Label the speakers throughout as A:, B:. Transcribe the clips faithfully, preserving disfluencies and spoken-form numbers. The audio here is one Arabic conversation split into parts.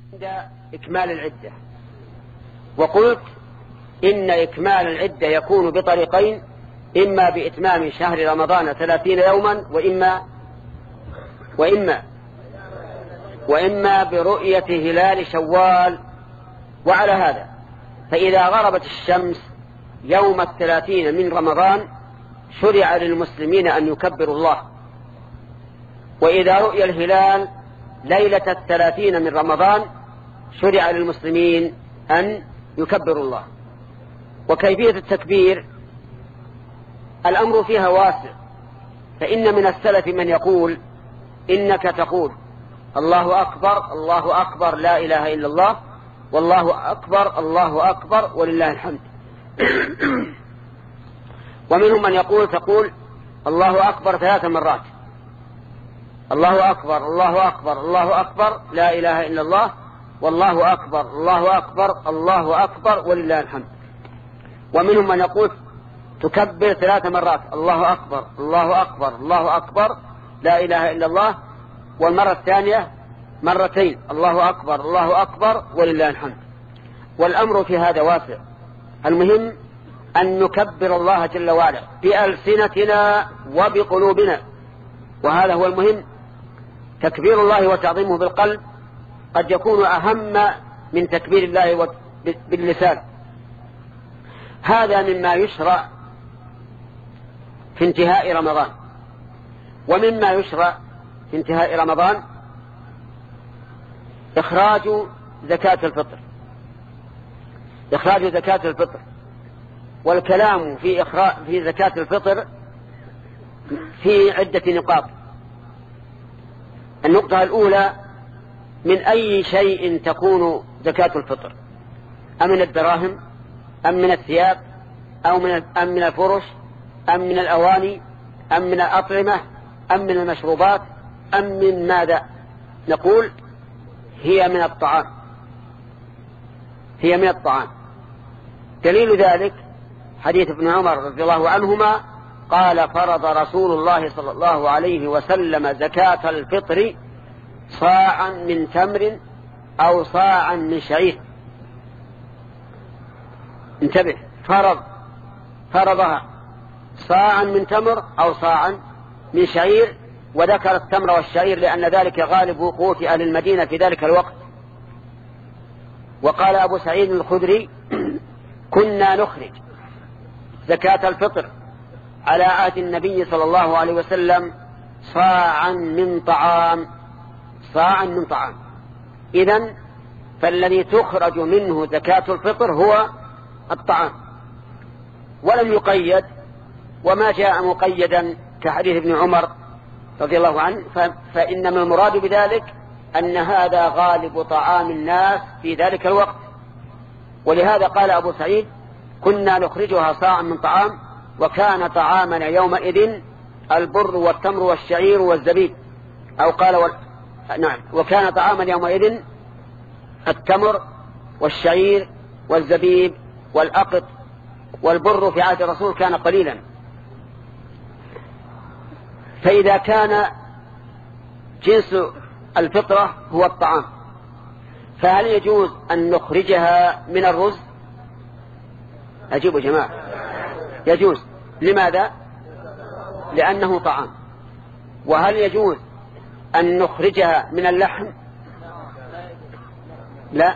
A: عند إكمال العدة. وقلت إن إكمال العدة يكون بطريقين، إما بإتمام شهر رمضان ثلاثين يوما وإما وإما وإما برؤية هلال شوال. وعلى هذا فإذا غربت الشمس يوم الثلاثين من رمضان شرع للمسلمين أن يكبروا الله، وإذا رؤي الهلال ليلة الثلاثين من رمضان شرع للمسلمين أن يكبروا الله. وكيفية التكبير الأمر فيها واسع، فإن من السلف من يقول إنك تقول الله أكبر الله أكبر لا إله إلا الله، والله أكبر الله أكبر ولله الحمد. ومنهم من يقول تقول الله أكبر ثلاث مرات، الله أكبر الله أكبر الله أكبر لا إله إلا الله، والله أكبر الله أكبر الله أكبر ولله الحمد. ومنهم من يقول تكبر ثلاث مرات، الله أكبر الله أكبر الله أكبر لا إله إلا الله، والمرة الثانية مرتين، الله أكبر الله أكبر ولله الحمد. والأمر في هذا واسع، المهم أن نكبر الله جل وعلا بألسنتنا وبقلوبنا، وهذا هو المهم. تكبير الله وتعظيمه بالقلب قد يكون أهم من تكبير الله باللسان. هذا مما يشرع في انتهاء رمضان. ومما يشرع في انتهاء رمضان إخراج زكاة الفطر، إخراج زكاة الفطر. والكلام في إخراج في زكاة الفطر في عدة نقاط. النقطة الأولى: من أي شيء تكون زكاة الفطر؟ أم من الدراهم أم من الثياب أو من أم من الفرش أم من الأواني أم من الأطعمة أم من المشروبات أم من ماذا؟ نقول هي من الطعام، هي من الطعام. دليل ذلك حديث ابن عمر رضي الله عنهما قال: فرض رسول الله صلى الله عليه وسلم زكاة الفطر صاعا من تمر أو صاعا من شعير. انتبه، فرض فرضها صاعا من تمر أو صاعا من شعير، وذكر التمر والشعير لأن ذلك غالب قوت أهل المدينة في ذلك الوقت. وقال أبو سعيد الخدري: كنا نخرج زكاة الفطر على عهد النبي صلى الله عليه وسلم صاعا من طعام، صاعا من طعام. إذن فالذي تخرج منه زكاة الفطر هو الطعام، ولم يقيد، وما جاء مقيدا كحديث ابن عمر رضي الله عنه، فإنما المراد بذلك أن هذا غالب طعام الناس في ذلك الوقت. ولهذا قال أبو سعيد: كنا نخرجها صاعا من طعام، وكان طعامنا يومئذ البر والتمر والشعير والزبيب، أو قال وال... نعم وكان طعامنا يومئذ التمر والشعير والزبيب والأقط، والبر في عهد الرسول كان قليلا. فإذا كان جنس الفطرة هو الطعام، فهل يجوز أن نخرجها من الرز؟ أجيبوا جماعة، يجوز. لماذا؟ لأنه طعام. وهل يجوز أن نخرجها من اللحم؟ لا.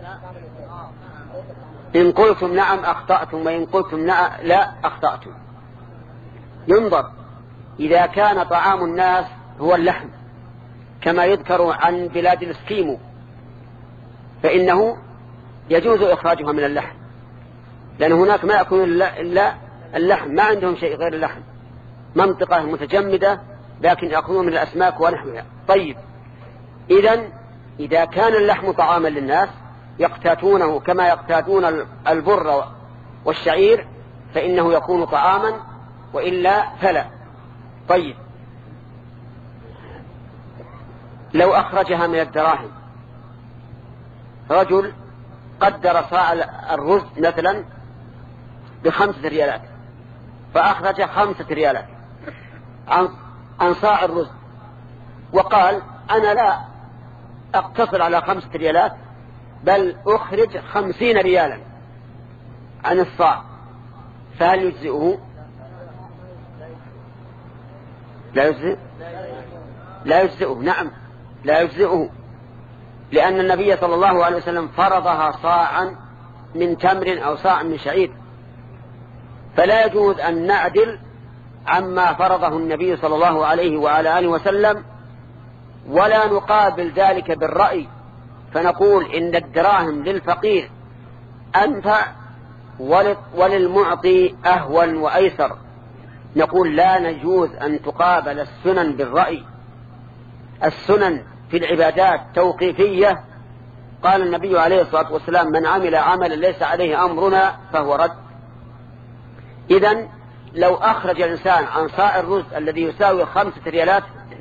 A: إن قلتم نعم أخطأتم، وإن قلتم لا أخطأتم. ينظر، إذا كان طعام الناس هو اللحم كما يذكر عن بلاد الاسكيمو فإنه يجوز إخراجها من اللحم، لأن هناك ما يكون إلا اللحم، ما عندهم شيء غير اللحم، منطقة متجمدة لكن يأخذون من الأسماك ونحوها. طيب، إذن إذا كان اللحم طعاما للناس يقتاتونه كما يقتاتون البر والشعير فإنه يكون طعاما، وإلا فلا. طيب، لو أخرجها من الدراهم، رجل قدر صاع الرز مثلا بخمسة ريالات، فأخرج خمسة ريالات عن صاع الرز، وقال: أنا لا أقتصر على خمسة ريالات، بل أخرج خمسين ريالا عن الصاع، فهل يجزئه؟ لا يجزئ لا يجزئه نعم لا يجزئه، لأن النبي صلى الله عليه وسلم فرضها صاعا من تمر أو صاع من شعير، فلا يجوز أن نعدل عما فرضه النبي صلى الله عليه وعلى آله وسلم، ولا نقابل ذلك بالرأي فنقول إن الدراهم للفقير أنفع وللمعطي أهون وأيسر. نقول لا نجوز أن تقابل السنن بالرأي. السنن في العبادات توقيفية، قال النبي عليه الصلاة والسلام: من عمل عملا ليس عليه أمرنا فهو رد. إذن لو أخرج الإنسان عن صاع الرز الذي يساوي خمسة ريالات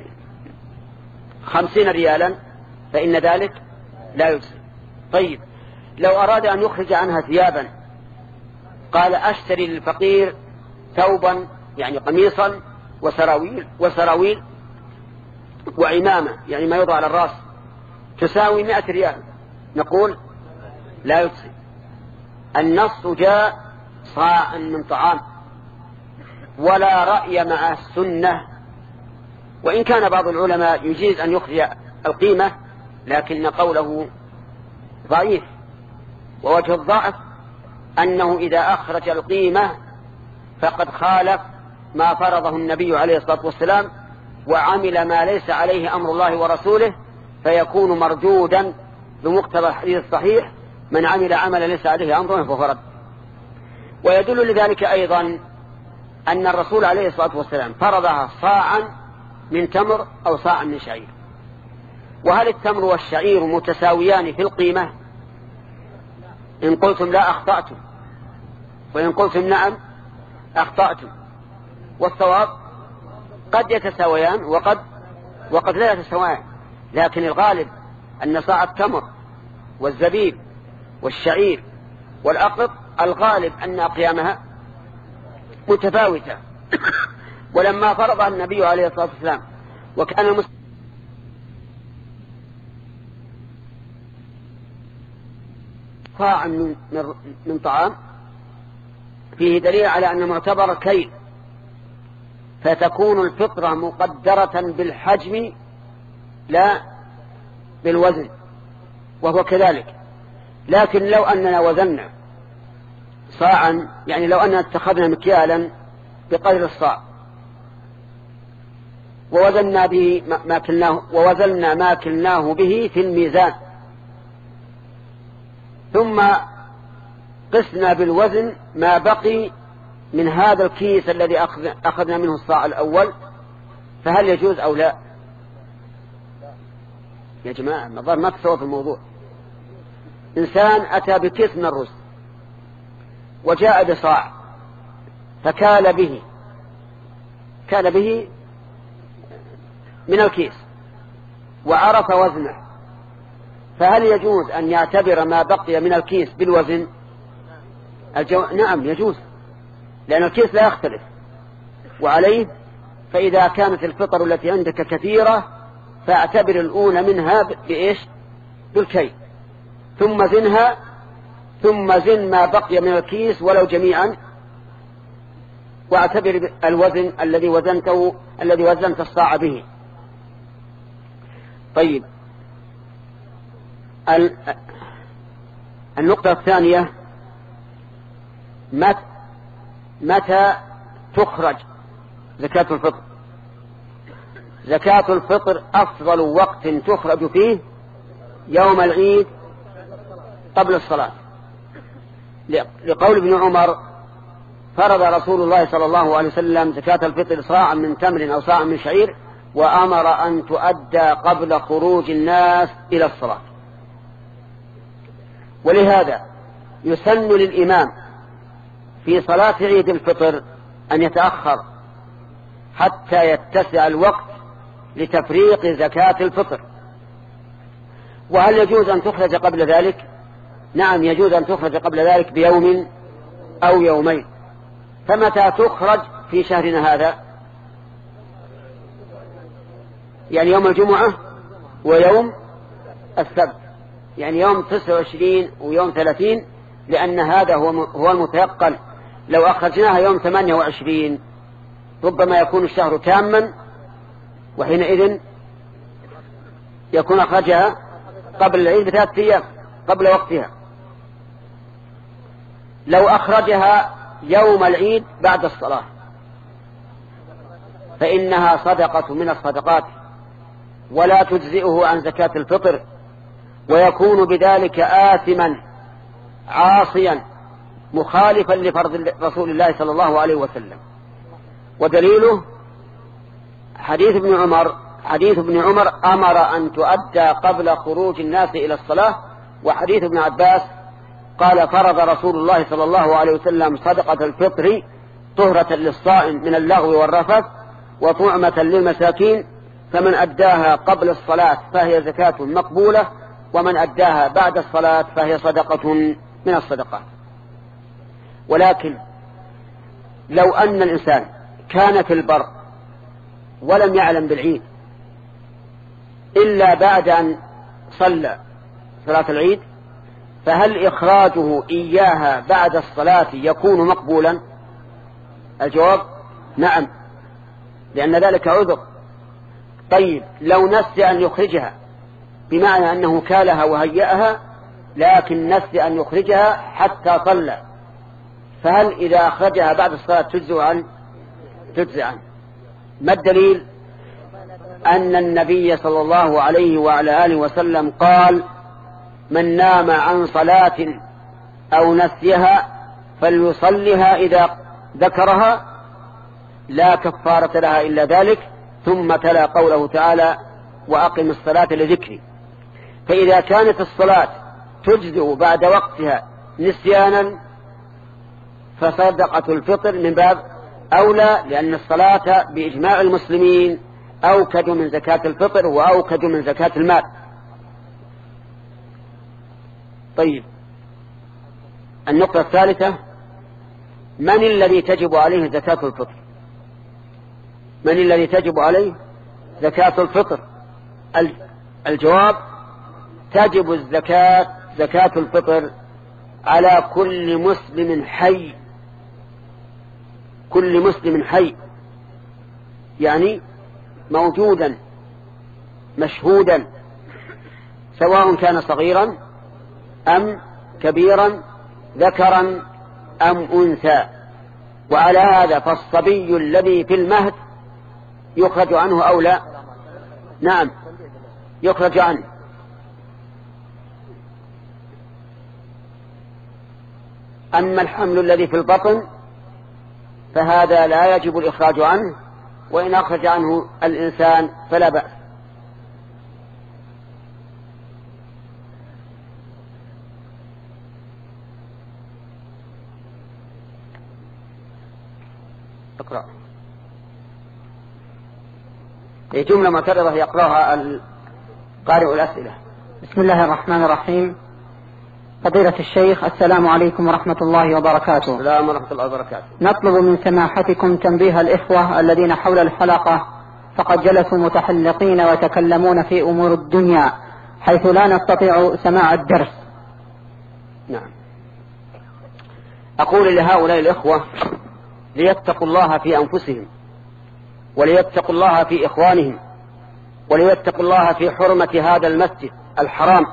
A: خمسين ريالا فإن ذلك لا يجزي. طيب لو أراد أن يخرج عنها ثيابا، قال: أشتري للفقير ثوبا يعني قميصا وسراويل وسراويل وعمامة يعني ما يوضع على الرأس تساوي مئة ريال، نقول لا يجزي. النص جاء صاعا من طعام، ولا رأي مع السنة، وإن كان بعض العلماء يجيز أن يخرج القيمة، لكن قوله ضعيف. ووجه الضعف أنه إذا أخرج القيمة فقد خالف ما فرضه النبي عليه الصلاة والسلام وعمل ما ليس عليه أمر الله ورسوله، فيكون مردودا بمقتضى الحديث الصحيح: من عمل عملا ليس عليه أمرنا فهو رد. ويدل لذلك أيضا أن الرسول عليه الصلاة والسلام فرضها صاعا من تمر أو صاعا من شعير. وهل التمر والشعير متساويان في القيمة؟ إن قلتم لا أخطأتم، وإن قلتم نعم أخطأتم. والصواب قد يتساويان وقد وقد لا يتساويان، لكن الغالب أن صاع التمر والزبيب والشعير والأقط الغالب أن أقيامها متفاوتة. ولما فرضها النبي عليه الصلاة والسلام وكان المسلم صاع من, من طعام، فيه دليل على أن معتبر كيل، فتكون الفطرة مقدرة بالحجم لا بالوزن، وهو كذلك. لكن لو أننا وزننا صاعا، يعني لو أننا اتخذنا مكيالا بقدر الصاع ووزننا به ما كلناه ووزننا ما كلناه به في الميزان، ثم قسنا بالوزن ما بقي من هذا الكيس الذي أخذنا منه الصاع الأول، فهل يجوز أو لا؟ يا جماعة النظر ما تسوى في الموضوع. إنسان أتى بكيس من الرز وجاء بصاع فكال به كال به من الكيس وعرف وزنه، فهل يجوز أن يعتبر ما بقي من الكيس بالوزن؟ الجو... نعم يجوز، لأن الكيس لا يختلف. وعليه فإذا كانت الفطر التي عندك كثيرة فاعتبر الأولى منها بإيش؟ بالكي، ثم زنها، ثم زن ما بقي من الكيس ولو جميعا، واعتبر الوزن الذي وزنته الذي وزنت الصاع به. طيب النقطة الثانية: متى تخرج زكاة الفطر؟ زكاة الفطر أفضل وقت تخرج فيه يوم العيد قبل الصلاة، لقول ابن عمر: فرض رسول الله صلى الله عليه وسلم زكاة الفطر صاعا من تمر أو صاعا من شعير، وأمر أن تؤدى قبل خروج الناس إلى الصلاة. ولهذا يسن للإمام في صلاة عيد الفطر أن يتأخر حتى يتسع الوقت لتفريق زكاة الفطر. وهل يجوز أن تخرج قبل ذلك؟ نعم يجوز أن تخرج قبل ذلك بيوم أو يومين. فمتى تخرج في شهرنا هذا؟ يعني يوم الجمعة ويوم السبت، يعني يوم تسعة وعشرين ويوم ثلاثين، لأن هذا هو هو المتيقن. لو أخرجناها يوم ثمانية وعشرين ربما يكون الشهر تاما، وحينئذ يكون أخرجها قبل العيد بثلاثة أيام قبل وقتها. لو أخرجها يوم العيد بعد الصلاة فإنها صدقة من الصدقات ولا تجزئه عن زكاة الفطر، ويكون بذلك آثما عاصيا مخالفا لفرض رسول الله صلى الله عليه وسلم. ودليله حديث ابن عمر حديث ابن عمر أمر أن تؤدى قبل خروج الناس إلى الصلاة، وحديث ابن عباس قال فرض رسول الله صلى الله عليه وسلم صدقة الفطر طهرة للصائم من اللغو والرفث وطعمة للمساكين، فمن أداها قبل الصلاة فهي زكاة مقبولة، ومن أداها بعد الصلاة فهي صدقة من الصدقات. ولكن لو أن الإنسان كان في البر ولم يعلم بالعيد إلا بعد أن صلى صلاة العيد، فهل إخراجه إياها بعد الصلاة يكون مقبولا؟ الجواب نعم، لأن ذلك عذر. طيب لو نسي أن يخرجها، بمعنى أنه كالها وهيأها لكن نسي أن يخرجها حتى صلى، فهل إذا أخرجها بعد الصلاة تجزئ عنه؟ تجزئ عنه. ما الدليل؟ أن النبي صلى الله عليه وعلى آله وسلم قال من نام عن صلاة أو نسيها فليصلها إذا ذكرها لا كفارة لها إلا ذلك، ثم تلا قوله تعالى وأقم الصلاة لذكري. فإذا كانت الصلاة تجزئ بعد وقتها نسيانا فصدقة الفطر من باب أولى، لأن الصلاة بإجماع المسلمين أوكد من زكاة الفطر وأوكد من زكاة المال. طيب النقطة الثالثة، من الذي تجب عليه زكاة الفطر؟ من الذي تجب عليه زكاة الفطر؟ الجواب تجب الزكاة زكاة الفطر على كل مسلم حي، كل مسلم حي يعني موجودا مشهودا، سواء كان صغيرا أم كبيرا ذكرا أم أنثى. وعلى هذا فالصبي الذي في المهد يخرج عنه أو لا؟ نعم يخرج عنه. أما الحمل الذي في البطن فهذا لا يجب الإخراج عنه، وإن أخرج عنه الإنسان فلا بأس. اقرأ. هي جملة معترضة يقرأها قارئ الأسئلة.
B: بسم الله الرحمن الرحيم. فضيلة الشيخ السلام عليكم ورحمة الله وبركاته.
A: السلام ورحمة الله وبركاته.
B: نطلب من سماحتكم تنبيه الإخوة الذين حول الحلقة، فقد جلسوا متحلقين ويتكلمون في أمور الدنيا حيث لا نستطيع سماع الدرس.
A: نعم. أقول لهؤلاء الإخوة ليتقوا الله في أنفسهم، وليتقوا الله في إخوانهم، وليتقوا الله في حرمة هذا المسجد الحرام.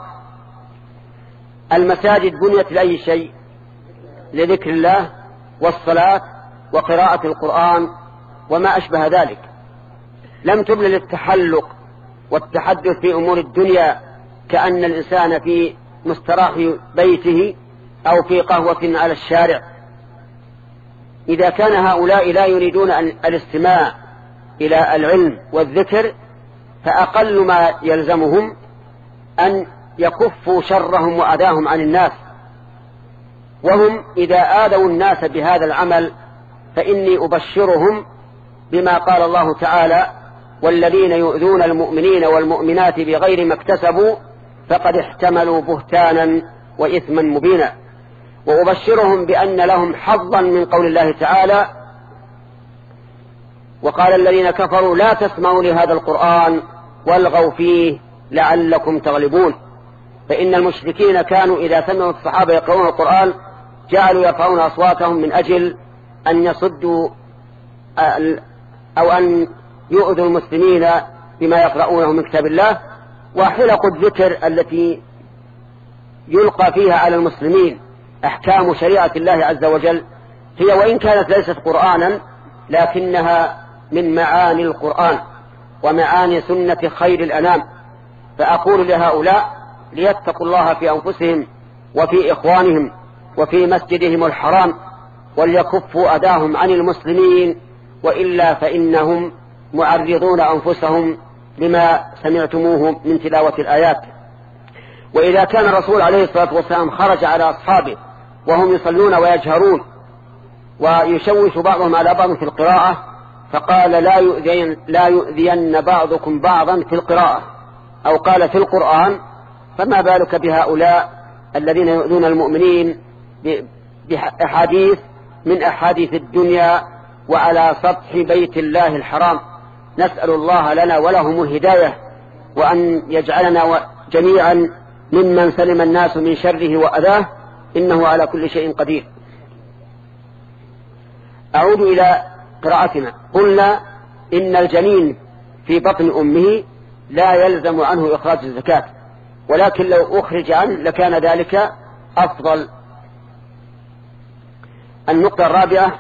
A: المساجد بنيت لأي شيء؟ لذكر الله والصلاة وقراءة القرآن وما أشبه ذلك. لم تبنى للتحلق والتحدث في أمور الدنيا كأن الإنسان في مستراح بيته أو في قهوة على الشارع. إذا كان هؤلاء لا يريدون الاستماع إلى العلم والذكر فأقل ما يلزمهم أن يكفوا شرهم وأذاهم عن الناس. وهم إذا آذوا الناس بهذا العمل فإني أبشرهم بما قال الله تعالى والذين يؤذون المؤمنين والمؤمنات بغير ما اكتسبوا فقد احتملوا بهتانا وإثما مبينا. وأبشرهم بأن لهم حظا من قول الله تعالى وقال الذين كفروا لا تسمعوا لهذا القرآن والغوا فيه لعلكم تغلبون. فإن المشركين كانوا إذا سمعوا الصحابة يقرؤون القرآن جعلوا يرفعون أصواتهم من أجل أن يصدوا أو أن يؤذوا المسلمين بما يقرؤونه من كتاب الله. وحلق الذكر التي يلقى فيها على المسلمين أحكام شريعة الله عز وجل هي وإن كانت ليست قرآنا لكنها من معاني القرآن ومعاني سنة خير الأنام. فأقول لهؤلاء ليتقوا الله في أنفسهم وفي إخوانهم وفي مسجدهم الحرام وليكفوا أداهم عن المسلمين، وإلا فإنهم معرضون أنفسهم لما سمعتموه من تلاوة الآيات. وإذا كان الرسول عليه الصلاة والسلام خرج على أصحابه وهم يصلون ويجهرون ويشوش بعضهم على بعض في القراءة فقال لا يؤذين, لا يؤذين بعضكم بعضا في القراءة، أو قال في القرآن، فما بالك بهؤلاء الذين يؤذون المؤمنين بأحاديث من أحاديث الدنيا وعلى سطح بيت الله الحرام. نسأل الله لنا ولهم الهداية وأن يجعلنا جميعا ممن سلم الناس من شره وأذاه، إنه على كل شيء قدير. أعود إلى قراءتنا. قلنا إن الجنين في بطن أمه لا يلزم عنه إخراج الزكاة، ولكن لو أخرج عنه لكان ذلك أفضل. النقطة الرابعة.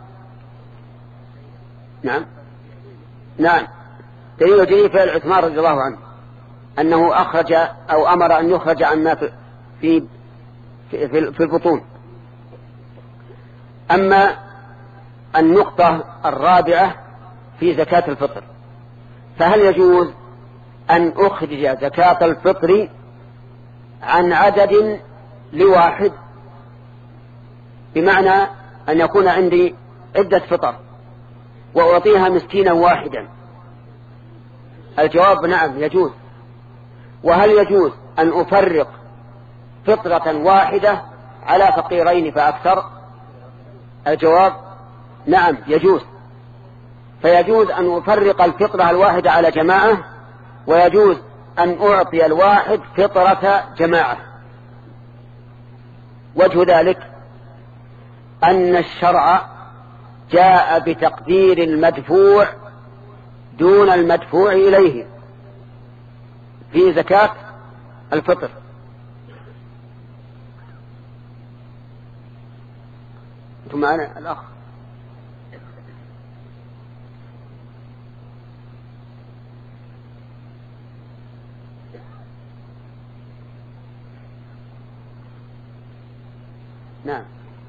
A: نعم نعم دليل جديد فعل عثمان رضي الله عنه أنه أخرج أو أمر أن يخرج عما في في في, في البطون. أما النقطة الرابعة في زكاة الفطر، فهل يجوز أن أخرج زكاة الفطر عن عدد لواحد، بمعنى أن يكون عندي عدة فطر وأعطيها مسكينا واحدا؟ الجواب نعم يجوز. وهل يجوز أن أفرق فطرة واحدة على فقيرين فأكثر؟ الجواب نعم يجوز. فيجوز أن أفرق الفطرة الواحدة على جماعة، ويجوز أن أعطي الواحد فطرة جماعة. وجه ذلك أن الشرع جاء بتقدير المدفوع دون المدفوع إليه في زكاة الفطر. أنتم معنا الأخ؟ نعم.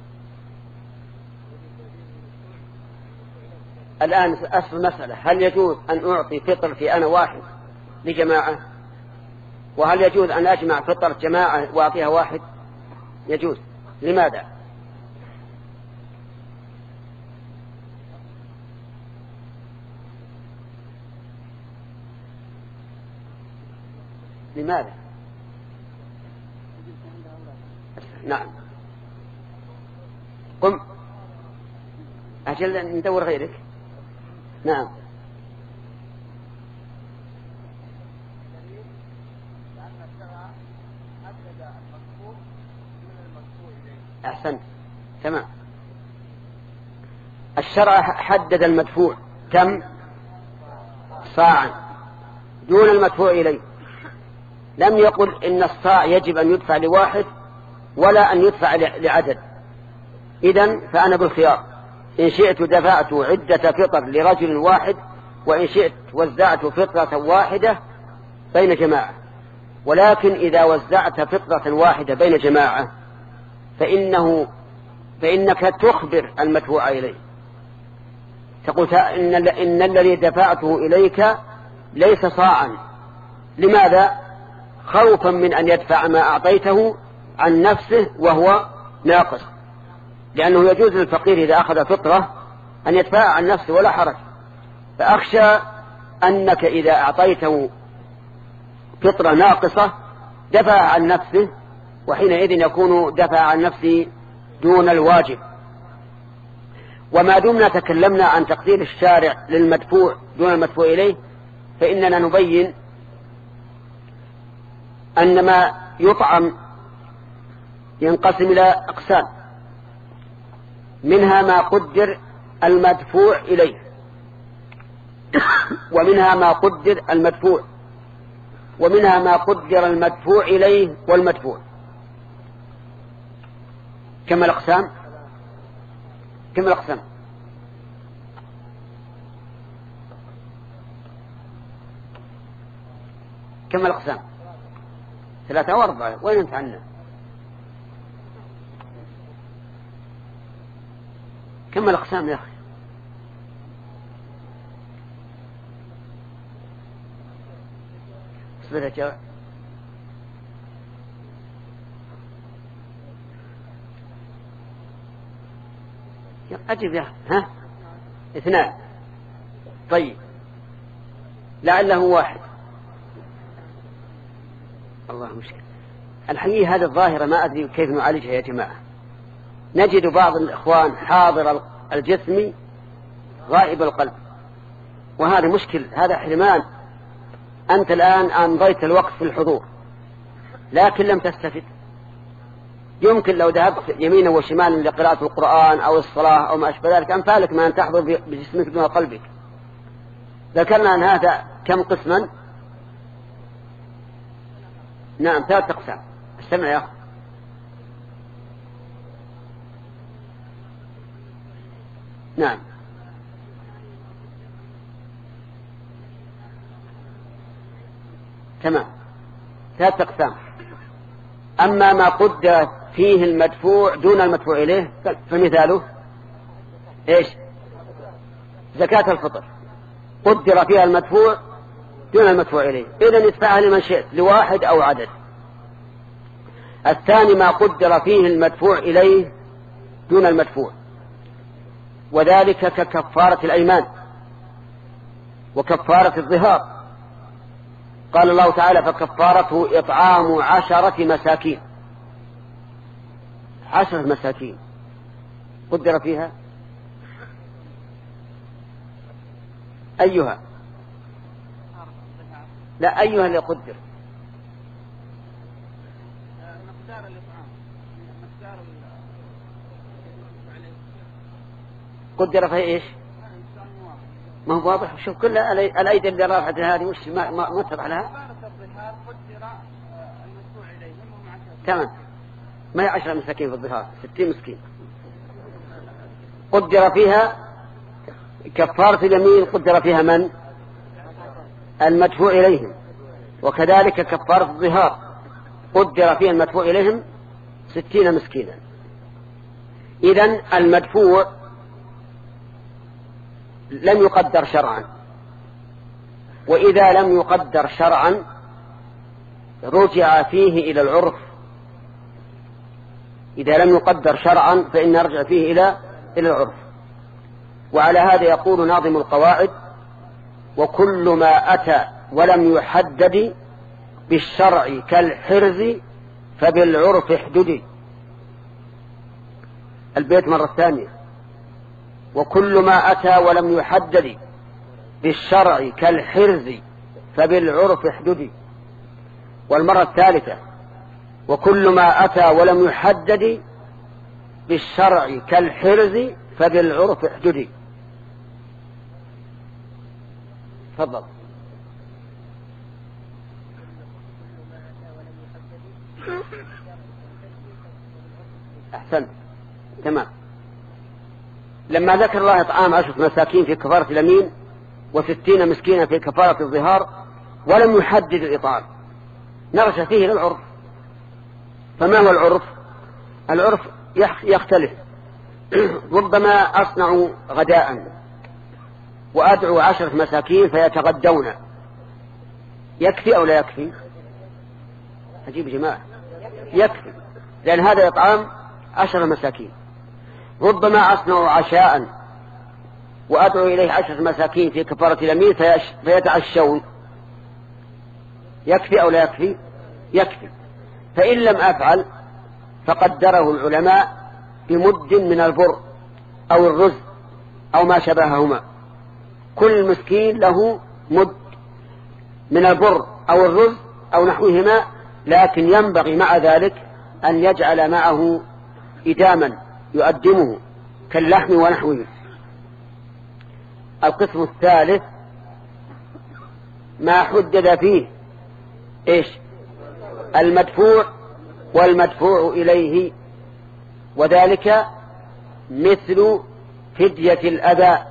A: الآن أصل المسألة هل يجوز أن أعطي فطر في أنا واحد لجماعة، وهل يجوز أن أجمع فطر جماعة وأعطيها واحد؟ يجوز. لماذا؟ لماذا؟ نعم. قم أجل ندور غيرك. نعم. أحسنت تمام. الشرع حدد المدفوع كم؟ صاعا دون المدفوع إليه. لم يقل إن الصاع يجب أن يدفع لواحد ولا أن يدفع لعدد. إذن فأنا بالخيار، إن شئت دفعت عدة فطر لرجل واحد، وإن شئت وزعت فطرة واحدة بين جماعة. ولكن إذا وزعت فطرة واحدة بين جماعة فإنه فإنك تخبر المدفوع إليه، تقول إن, إن الذي دفعته إليك ليس صاعا. لماذا؟ خوفا من أن يدفع ما أعطيته عن نفسه وهو ناقص، لأنه يجوز للفقير إذا أخذ فطرة أن يدفع عن نفسه ولا حرج. فأخشى أنك إذا أعطيته فطرة ناقصة دفع عن نفسه، وحينئذ يكون دفع عن نفسه دون الواجب. وما دمنا تكلمنا عن تقدير الشارع للمدفوع دون المدفوع إليه، فإننا نبين أن ما يطعم ينقسم إلى أقسام، منها ما قدر المدفوع إليه، ومنها ما قدر المدفوع، ومنها ما قدر المدفوع إليه والمدفوع. كم الأقسام؟ كم الأقسام؟ كم الأقسام؟ ثلاثة وأربعة. وين انت عنا؟ كم الأقسام يا أخي؟ اصبر يا جواب. أجب يا ها اثنان. طيب لعله واحد. الله مشكلة الحقيقة. هذه الظاهرة ما أدري كيف نعالجها يا جماعة. نجد بعض الإخوان حاضر الجسم غائب القلب، وهذا مشكل، هذا حرمان. أنت الآن أمضيت الوقت في الحضور لكن لم تستفد. يمكن لو ذهبت يمينا وشمالا لقراءة القرآن أو الصلاة أو ما أشبه ذلك أنفالك ما أن تحضر بجسمك دون قلبك. ذكرنا أن هذا كم قسما؟ نعم ثلاث أقسام. استمع يا أخي. نعم تمام ثلاث أقسام. أما ما قدر فيه المدفوع دون المدفوع إليه فمثاله إيش؟ زكاة الفطر قدر فيها المدفوع دون المدفوع إليه، إذن ادفعها لمن شئت، لواحد أو عدد. الثاني ما قدر فيه المدفوع إليه دون المدفوع، وذلك ككفارة الأيمان وكفارة الظهار. قال الله تعالى فكفارته إطعام عشرة مساكين. عشرة مساكين قدر فيها أيها؟ لا أيها اللي قدر؟ قدر فيها إيش؟ ما هو واضح. شوف كل الأيدي اللي رافعت هذه وش ما ما ما تبع لها. تمام ما هي عشرة مساكين في الظهار، ستين مسكين. قدر فيها كفارة اليمين، قدر فيها من؟ المدفوع إليهم. وكذلك كفارة الظهار قدر فيها المدفوع إليهم ستين مسكينا. إذن المدفوع لم يقدر شرعا، وإذا لم يقدر شرعا رجع فيه إلى العرف. إذا لم يقدر شرعا فإن نرجع فيه إلى إلى العرف. وعلى هذا يقول ناظم القواعد وكل ما أتى ولم يحدد بالشرع كالحرز فبالعرف احددي. البيت مرة ثانية وكل ما أتى ولم يحدد بالشرع كالحرز فبالعرف احددي. والمرة الثالثة وكل ما أتى ولم يحدد بالشرع كالحرز فبالعرف احددي. تفضل. أحسنت تمام. لما ذكر الله إطعام عشرة مساكين في كفارة اليمين وستين مسكينا في كفارة الظهار ولم يحدد الإطعام نرجع فيه للعرف. فما هو العرف؟ العرف يختلف. ربما أصنع غداء وأدعو عشرة مساكين فيتغدون، يكفي أو لا يكفي؟ عجيب جماعة، يكفي، لأن هذا إطعام عشرة مساكين. ربما أصنع عشاء وأدعو إليه عشرة مساكين في كفارة اليمين فيتعشون، يكفي أو لا يكفي؟ يكفي. فإن لم أفعل فقدره العلماء بمد من البر أو الرز أو ما شبههما. كل مسكين له مد من البر أو الرز أو نحوهما لكن ينبغي مع ذلك أن يجعل معه إداما يؤدمه كاللحم ونحوه. القسم الثالث ما حدد فيه إيش؟ المدفوع والمدفوع إليه، وذلك مثل فدية الأذى،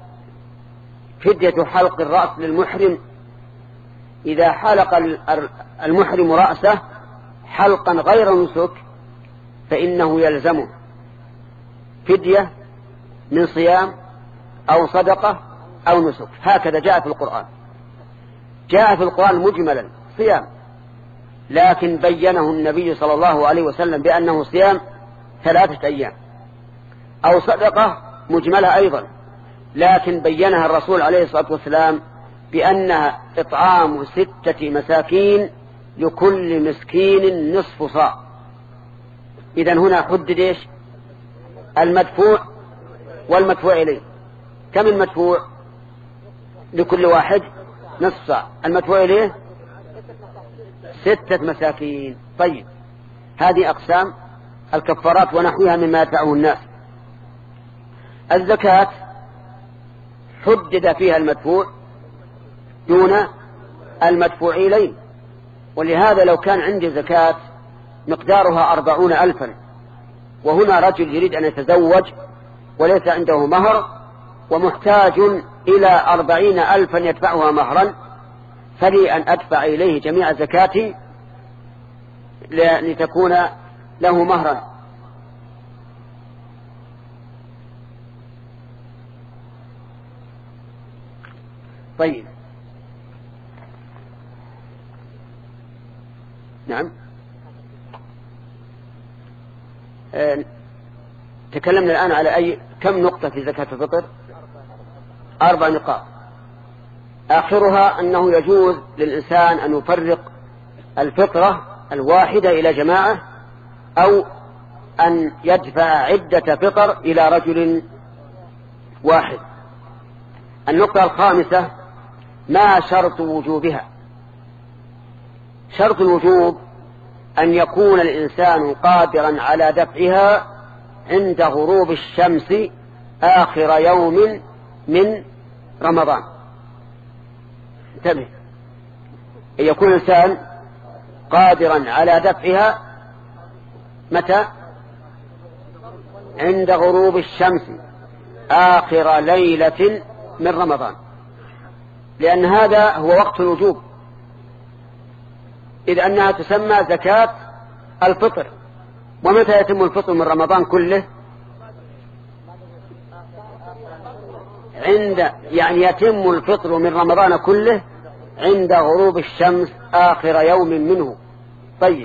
A: فدية حلق الرأس للمحرم. إذا حلق المحرم رأسه حلقا غير نسك فإنه يلزمه فدية من صيام أو صدقة أو نسك. هكذا جاء في القرآن، جاء في القرآن مجملا صيام، لكن بينه النبي صلى الله عليه وسلم بأنه صيام ثلاثة أيام، أو صدقة مجملة أيضا، لكن بينها الرسول عليه الصلاة والسلام بأنها إطعام ستة مساكين لكل مسكين نصف صاع. إذن هنا حدد إيش؟ المدفوع والمدفوع إليه. كم المدفوع؟ لكل واحد نصف صاع، المدفوع إليه ستة مساكين. طيب، هذه أقسام الكفارات ونحوها مما يدفعه الناس. الزكاة حدد فيها المدفوع دون المدفوع إليه، ولهذا لو كان عندي زكاة مقدارها أربعون ألفا، وهنا رجل يريد أن يتزوج وليس عنده مهر ومحتاج إلى أربعين ألفا يدفعها مهرا، فلي أن أدفع إليه جميع زكاتي لتكون له مهرا. طيب، نعم. آه، تكلمنا الآن على أي كم نقطة في زكاة الفطر؟ أربع نقاط. آخرها أنه يجوز للإنسان أن يفرق الفطرة الواحدة إلى جماعة، أو أن يدفع عدة فطر إلى رجل واحد. النقطة الخامسة ما شرط وجوبها؟ شرط الوجوب أن يكون الإنسان قادرا على دفعها عند غروب الشمس آخر يوم من رمضان. انتبه، أن يكون الإنسان قادرا على دفعها متى؟ عند غروب الشمس آخر ليلة من رمضان، لأن هذا هو وقت الوجوب، إذ أنها تسمى زكاة الفطر. ومتى يتم الفطر من رمضان كله؟ عند يعني يتم الفطر من رمضان كله عند غروب الشمس آخر يوم منه. طيب،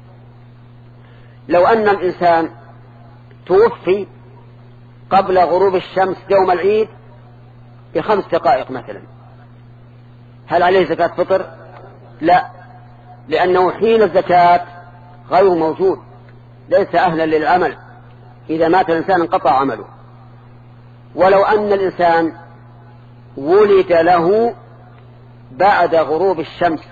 A: لو أن الإنسان توفي قبل غروب الشمس يوم العيد بخمس دقائق مثلا، هل عليه زكاة فطر؟ لا، لأنه حين الزكاة غير موجود، ليس أهلا للعمل، إذا مات الإنسان انقطع عمله. ولو أن الإنسان ولد له بعد غروب الشمس،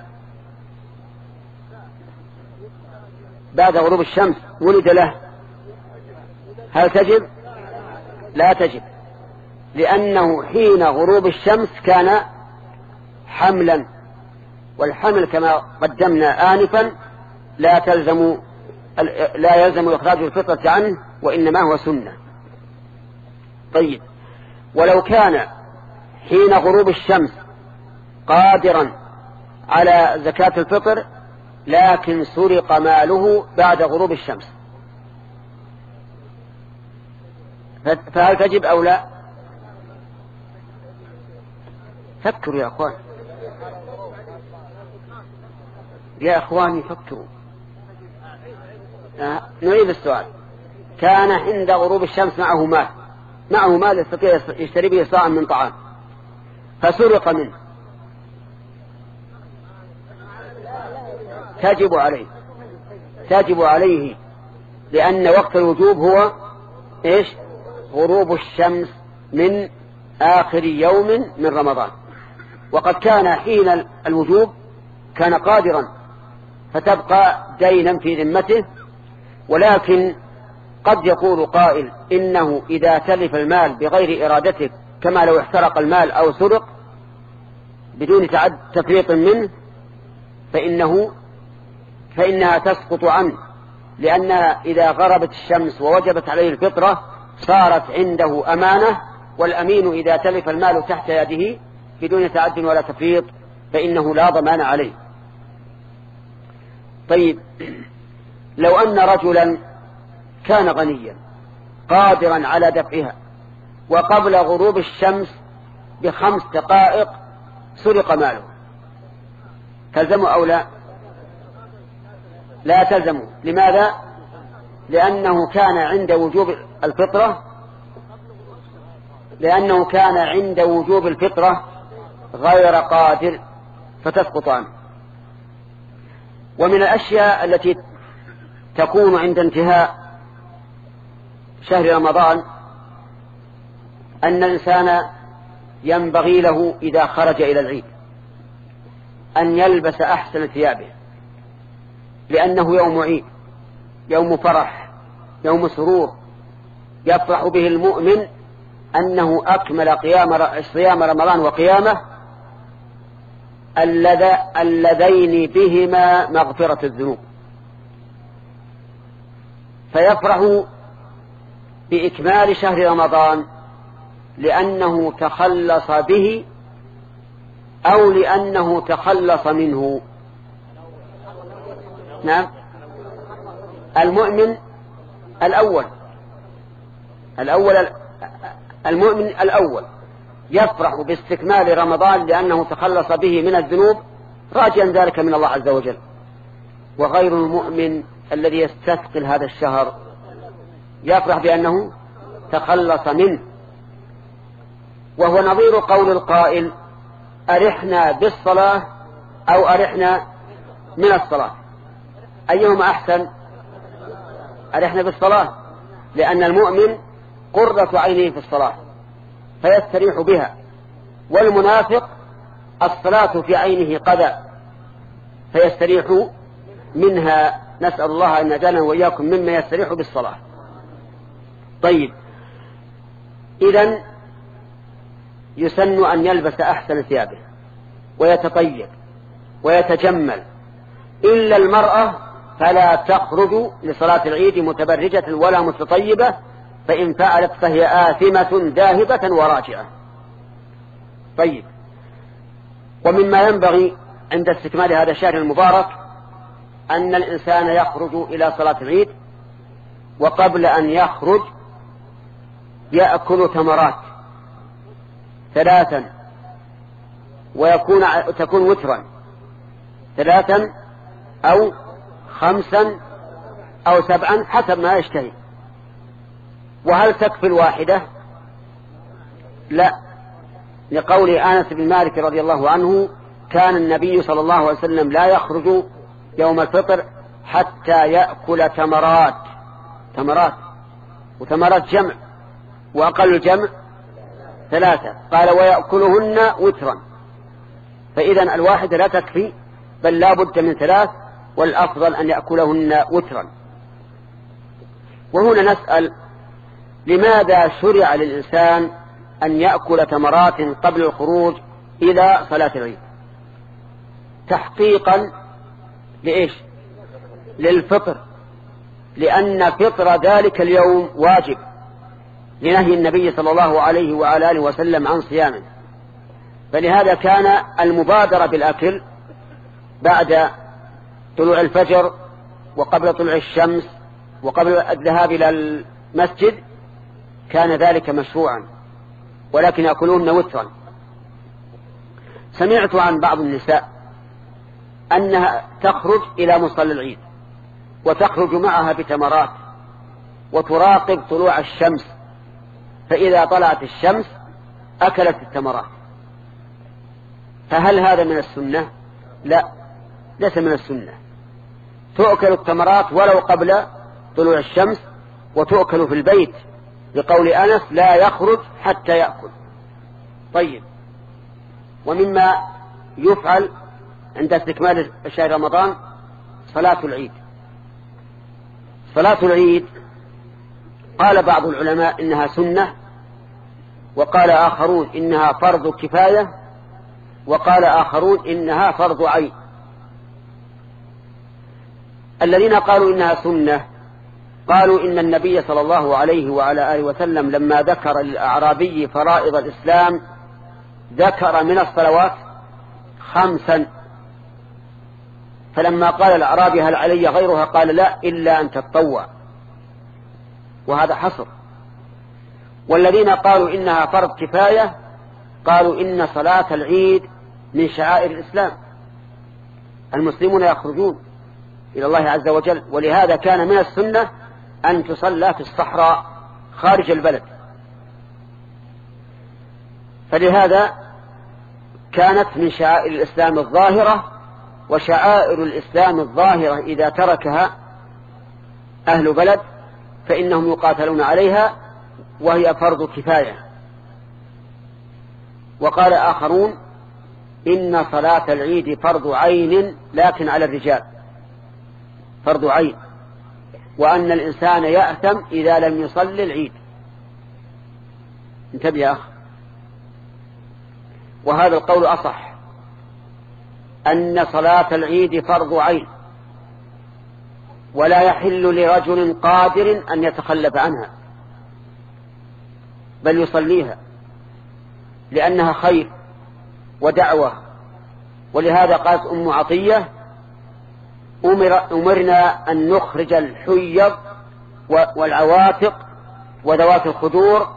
A: بعد غروب الشمس ولد له، هل تجب؟ لا تجب، لأنه حين غروب الشمس كان حملا، والحمل كما قدمنا آنفا لا تلزم لا يلزم إخراج الفطرة عنه، وإنما هو سنة. طيب، ولو كان حين غروب الشمس قادرا على زكاة الفطر لكن سرق ماله بعد غروب الشمس، فهل تجب أو لا؟ فكروا يا أخوان، يا أخواني فكروا. آه. نعيد السؤال. كان عند غروب الشمس معه مال، معه مال يستطيع يشتري به صاعا من طعام، فسرق منه، تجب عليه تجب عليه لأن وقت الوجوب هو إيش؟ غروب الشمس من آخر يوم من رمضان. وقد كان حين الوجوب كان قادرا فتبقى دينا في ذمته. ولكن قد يقول قائل إنه إذا تلف المال بغير إرادته كما لو احترق المال أو سرق بدون تعد تفريط منه فإنه فإنها تسقط عنه، لأنها إذا غربت الشمس ووجبت عليه الفطرة صارت عنده أمانة، والأمين إذا تلف المال تحت يده بدون تعد ولا تفريط فإنه لا ضمان عليه. طيب، لو أن رجلا كان غنيا قادرا على دفعها وقبل غروب الشمس بخمس دقائق سرق ماله، تلزمه أو لا؟ لا تلزمه. لماذا؟ لأنه كان عند وجوب الفطرة لأنه كان عند وجوب الفطرة غير قادر فتسقط عنه. ومن الأشياء التي تكون عند انتهاء شهر رمضان أن الإنسان ينبغي له إذا خرج إلى العيد أن يلبس أحسن ثيابه، لأنه يوم عيد، يوم فرح، يوم سرور، يفرح به المؤمن أنه أكمل قيام صيام رمضان وقيامه اللذين بهما مغفرة الذنوب، فيفرح بإكمال شهر رمضان لأنه تخلص به أو لأنه تخلص منه. نعم، المؤمن الأول الأول المؤمن الأول يفرح باستكمال رمضان لأنه تخلص به من الذنوب راجيا ذلك من الله عز وجل، وغير المؤمن الذي يستثقل هذا الشهر يفرح بأنه تخلص منه. وهو نظير قول القائل أرحنا بالصلاة أو أرحنا من الصلاة، أيهما أحسن؟ أرحنا بالصلاة، لأن المؤمن قرة عينه في الصلاة فيستريح بها، والمنافق الصلاة في عينه قذى فيستريح منها. نسأل الله أن يجعلنا وإياكم مما يستريح بالصلاة. طيب، إذن يسن أن يلبس أحسن ثيابه ويتطيب ويتجمل، إلا المرأة فلا تخرج لصلاة العيد متبرجة ولا متطيبة، فإن فعلت فهي آثمة ذاهبة وراجعة. طيب، ومما ينبغي عند استكمال هذا الشهر المبارك أن الإنسان يخرج إلى صلاة العيد، وقبل أن يخرج يأكل تمرات ثلاثا، ويكون تكون وترا ثلاثا أو خمسا أو سبعا حسب ما يشتهي. وهل تكفي الواحدة؟ لا، لقول أنس بن مالك رضي الله عنه كان النبي صلى الله عليه وسلم لا يخرج يوم الفطر حتى يأكل تمرات تمرات وتمرات جمع، وأقل الجمع ثلاثة، قال ويأكلهن وترا. فإذا الواحدة لا تكفي، بل لا بد من ثلاث، والأفضل أن يأكلهن وترا. وهنا نسأل لماذا شرع للإنسان أن يأكل تمرات قبل الخروج إلى صلاة العيد؟ تحقيقا لإيش؟ للفطر، لأن فطر ذلك اليوم واجب لنهي النبي صلى الله عليه وعلى آله وسلم عن صيامه، فلهذا كان المبادرة بالأكل بعد طلوع الفجر وقبل طلوع الشمس وقبل الذهاب إلى المسجد كان ذلك مشروعا، ولكن يأكلون وترا. سمعت عن بعض النساء أنها تخرج إلى مصلى العيد وتخرج معها بتمرات وتراقب طلوع الشمس، فإذا طلعت الشمس أكلت التمرات. فهل هذا من السنة؟ لا، ليس من السنة. تؤكل التمرات ولو قبل طلوع الشمس، وتؤكل في البيت لقول أنس لا يخرج حتى يأكل. طيب، ومما يفعل عند استكمال شهر رمضان صلاة العيد. صلاة العيد قال بعض العلماء إنها سنة، وقال آخرون إنها فرض كفاية، وقال آخرون إنها فرض عين. الذين قالوا إنها سنة قالوا إن النبي صلى الله عليه وعلى آله وسلم لما ذكر للأعرابي فرائض الإسلام ذكر من الصلوات خمسا، فلما قال الأعرابي هل علي غيرها قال لا إلا أن تتطوع، وهذا حصر. والذين قالوا إنها فرض كفاية قالوا إن صلاة العيد من شعائر الإسلام، المسلمون يخرجون إلى الله عز وجل، ولهذا كان من السنة أن تصلى في الصحراء خارج البلد، فلهذا كانت من شعائر الإسلام الظاهرة. وشعائر الإسلام الظاهرة إذا تركها أهل بلد فإنهم يقاتلون عليها، وهي فرض كفاية. وقال آخرون إن صلاة العيد فرض عين لكن على الرجال، فرض عين، وأن الإنسان يأثم إذا لم يصلي العيد. انتبه يا أخ، وهذا القول أصح، أن صلاة العيد فرض عين، ولا يحل لرجل قادر أن يتخلف عنها، بل يصليها لأنها خير ودعوة. ولهذا قالت أم عطية أمر أمرنا أن نخرج الحيض والعواتق وذوات الخدور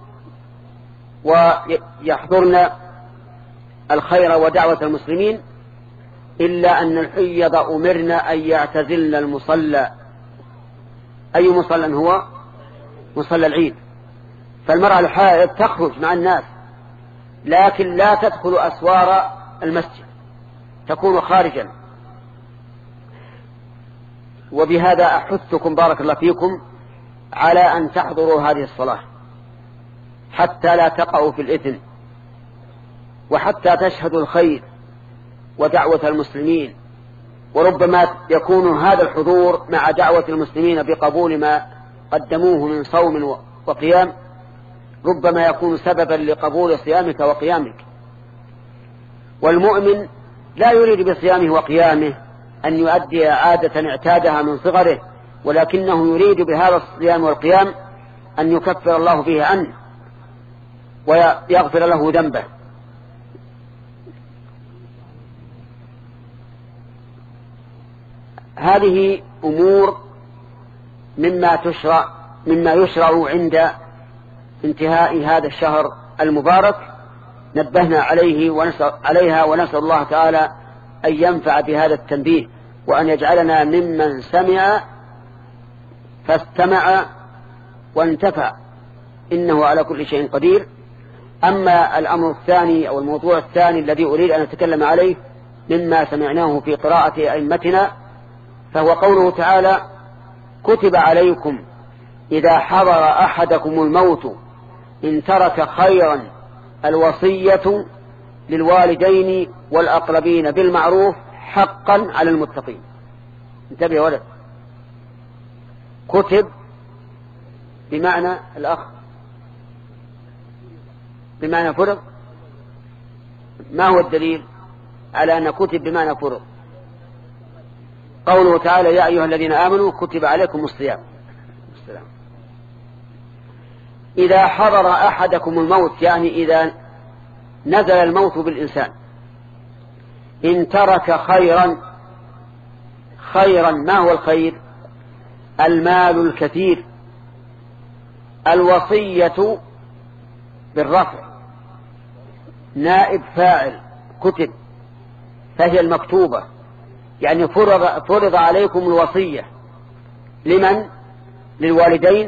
A: ويحضرن الخير ودعوة المسلمين، إلا أن الحيض أمرنا أن يعتزلن المصلى. أي مصلى هو؟ مصلى العيد. فالمرأة الحائض تخرج مع الناس لكن لا تدخل أسوار المسجد، تكون خارجا. وبهذا أحثكم بارك الله فيكم على أن تحضروا هذه الصلاة حتى لا تقعوا في الإثم، وحتى تشهدوا الخير ودعوة المسلمين. وربما يكون هذا الحضور مع دعوة المسلمين بقبول ما قدموه من صوم وقيام، ربما يكون سببا لقبول صيامك وقيامك. والمؤمن لا يريد بصيامه وقيامه أن يؤدي عادة اعتادها من صغره، ولكنه يريد بهذا الصيام والقيام أن يكفر الله به عنه ويغفر له ذنبه. هذه أمور مما تشرع مما يشرع عند انتهاء هذا الشهر المبارك، نبهنا عليه ونسأل عليها ونسأل الله تعالى أن ينفع بهذا التنبيه، وأن يجعلنا ممن سمع فاستمع وانتفع، إنه على كل شيء قدير. أما الأمر الثاني أو الموضوع الثاني الذي أريد أن أتكلم عليه مما سمعناه في قراءة أئمتنا، فهو قوله تعالى: كتب عليكم إذا حضر أحدكم الموت إن ترك خيرا الوصية للوالدين والأقربين بالمعروف حقا على المتقين. انتبه يا ولد، كتب بمعنى الأخ بمعنى فرض. ما هو الدليل على أن كتب بمعنى فرض؟ قوله تعالى: يا أيها الذين آمنوا كتب عليكم الصيام. السلام. إذا حضر أحدكم الموت، يعني إذا نزل الموت بالإنسان، إن ترك خيرا. خيرا ما هو الخير؟ المال الكثير. الوصية بالرفع نائب فاعل كتب، فهي المكتوبة، يعني فرض, فرض عليكم الوصية. لمن؟ للوالدين،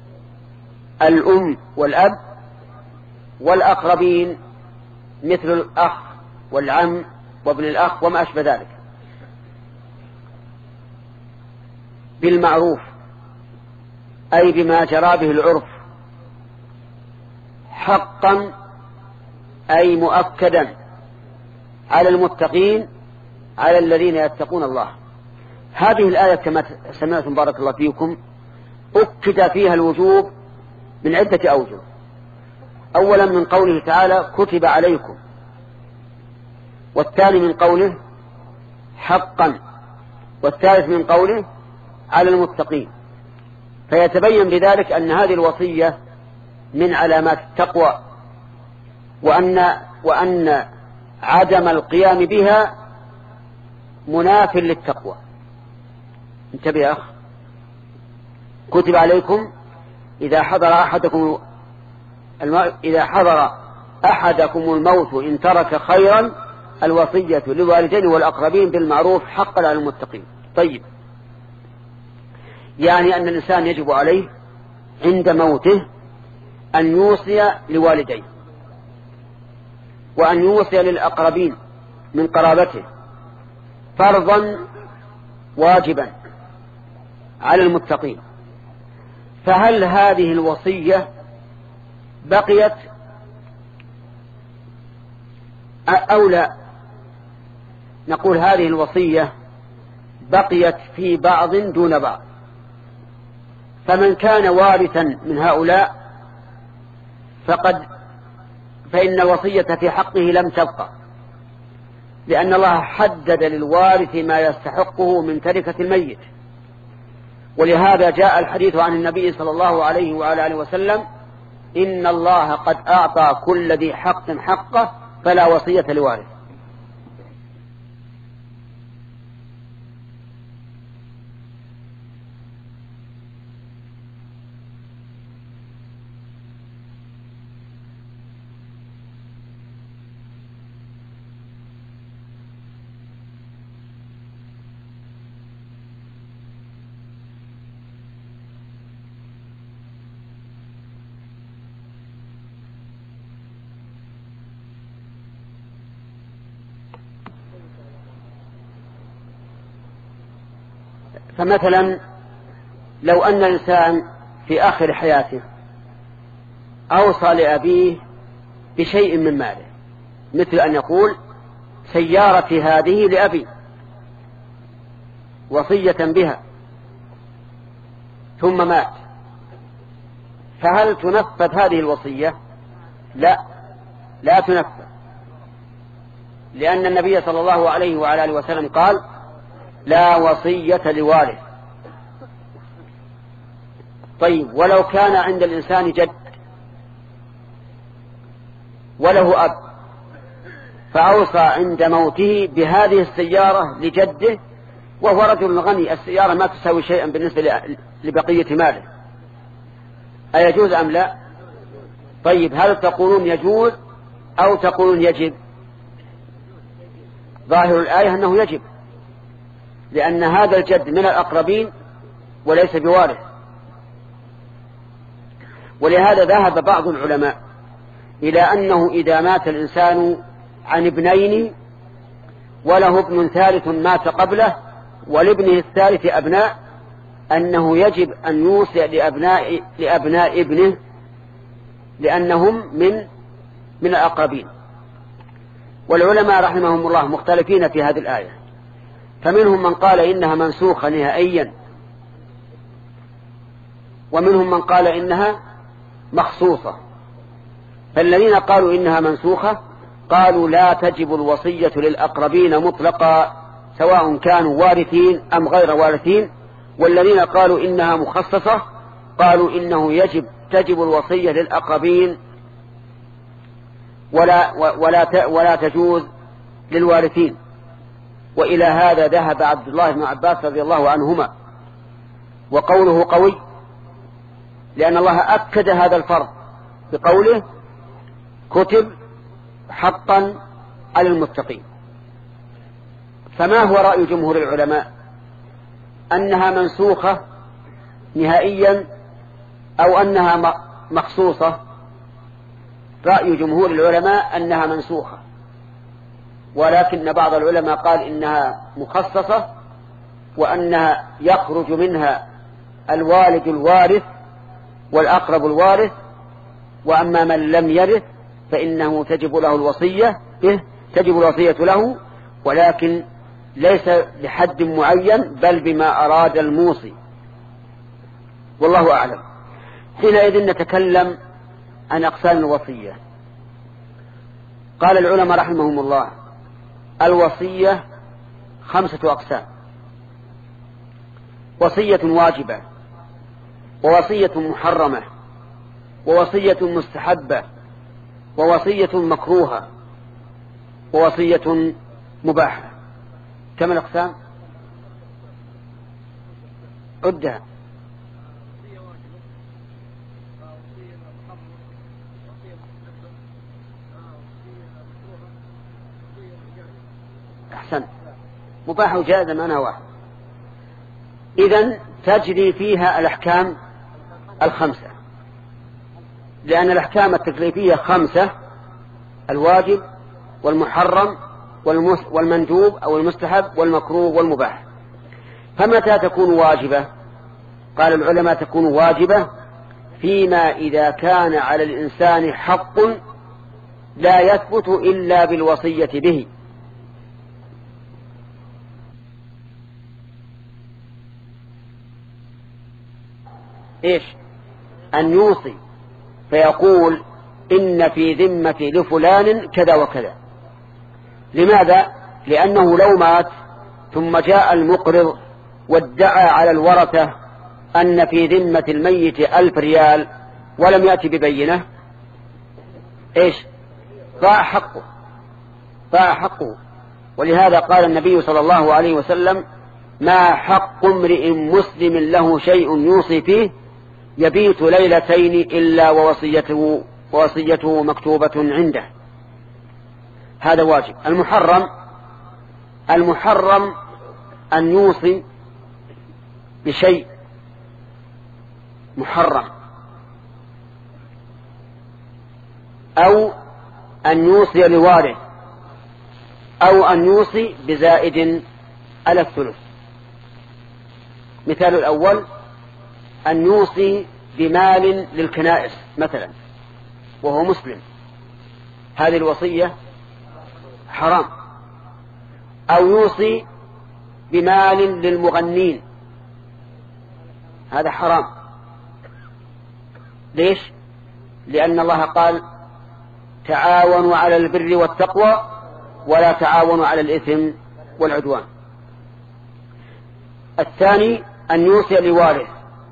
A: الأم والأب، والأقربين مثل الأخ والعم وابن الأخ وما أشبه ذلك، بالمعروف أي بما جرى به العرف، حقا أي مؤكدا على المتقين، على الذين يتقون الله. هذه الآية كما سمعتم بارك الله فيكم أكد فيها الوجوب من عدة أوجه. أولا من قوله تعالى كتب عليكم، والثاني من قوله حقا، والثالث من قوله على المتقين. فيتبين بذلك أن هذه الوصية من علامات التقوى، وأن, وأن عدم القيام بها مناف للتقوى. انتبه يا أخ، كتب عليكم إذا حضر أحدكم الم... إذا حضر أحدكم الموت إن ترك خيرا الوصية للوالدين والأقربين بالمعروف حقا على المتقين. طيب، يعني أن الإنسان يجب عليه عند موته أن يوصي لوالديه، وأن يوصي للأقربين من قرابته فرضا واجبا على المتقين. فهل هذه الوصية بقيت أو لا؟ نقول هذه الوصية بقيت في بعض دون بعض. فمن كان وارثا من هؤلاء فقد فإن الوصية في حقه لم تبقى، لأن الله حدد للوارث ما يستحقه من تركة الميت. ولهذا جاء الحديث عن النبي صلى الله عليه وعلى آله وسلم: إن الله قد أعطى كل ذي حق حقه فلا وصية لوارث. فمثلا لو أن الإنسان في آخر حياته أوصى لأبيه بشيء من ماله، مثل أن يقول سيارتي هذه لأبي وصية بها، ثم مات، فهل تنفذ هذه الوصية؟ لا، لا تنفذ، لأن النبي صلى الله عليه وعلى آله وسلم قال: لا وصية لوارث. طيب، ولو كان عند الإنسان جد وله أب فأوصى عند موته بهذه السيارة لجده وهو رجل غني، السيارة ما تساوي شيئا بالنسبة لبقية ماله، أيجوز أم لا؟ طيب، هل تقولون يجوز أو تقولون يجب؟ ظاهر الآية أنه يجب، لأن هذا الجد من الأقربين وليس بوارث. ولهذا ذهب بعض العلماء إلى أنه إذا مات الإنسان عن ابنين وله ابن ثالث مات قبله ولابنه الثالث أبناء، أنه يجب أن يوصي لأبناء, لأبناء ابنه لأنهم من من الأقربين. والعلماء رحمهم الله مختلفين في هذه الآية، فمنهم من قال إنها منسوخة نهائيا، ومنهم من قال إنها مخصوصة. فالذين قالوا إنها منسوخة قالوا لا تجب الوصية للأقربين مطلقا سواء كانوا وارثين أم غير وارثين. والذين قالوا إنها مخصصة قالوا إنه يجب تجب الوصية للأقربين ولا, ولا, ولا تجوز للوارثين. وإلى هذا ذهب عبد الله بن عباس رضي الله عنهما، وقوله قوي لأن الله أكد هذا الفرض بقوله كتب حقا على المتقين. فما هو رأي جمهور العلماء؟ أنها منسوخة نهائيا أو أنها مخصوصة؟ رأي جمهور العلماء أنها منسوخة، ولكن بعض العلماء قال إنها مخصصة، وأنها يخرج منها الوالد الوارث والأقرب الوارث، وأما من لم يرث فإنه تجب له الوصية به تجب الوصية له، ولكن ليس لحد معين بل بما أراد الموصي، والله أعلم. حينئذ نتكلم عن أقسام الوصية. قال العلماء رحمهم الله: الوصية خمسة أقسام: وصية واجبة، ووصية محرمة، ووصية مستحبة، ووصية مكروهة، ووصية مباحة. كم الأقسام؟ عدها. أحسن، مباحة وجائزة معناها واحد. إذن تجري فيها الأحكام الخمسة، لأن الأحكام التكليفية خمسة: الواجب والمحرم والمندوب أو المستحب والمكروه والمباح. فمتى تكون واجبة؟ قال العلماء: تكون واجبة فيما إذا كان على الإنسان حق لا يثبت إلا بالوصية به. إيش؟ أن يوصي فيقول: إن في ذمتي لفلان كذا وكذا. لماذا؟ لأنه لو مات ثم جاء المقرض وادعى على الورثة أن في ذمة الميت ألف ريال ولم يأتي ببينة، إيش؟ ضاع حقه، ضاع حقه. ولهذا قال النبي صلى الله عليه وسلم: ما حق امرئ مسلم له شيء يوصي فيه يبيت ليلتين إلا ووصيته ووصيته مكتوبة عنده. هذا واجب. المحرم المحرم أن يوصي بشيء محرم، أو أن يوصي لوارث، أو أن يوصي بزائد على الثلث. مثال الأول: أن يوصي بمال للكنائس مثلا وهو مسلم، هذه الوصية حرام. أو يوصي بمال للمغنين، هذا حرام. ليش؟ لأن الله قال: تعاونوا على البر والتقوى ولا تعاونوا على الإثم والعدوان. الثاني: أن يوصي لوارث،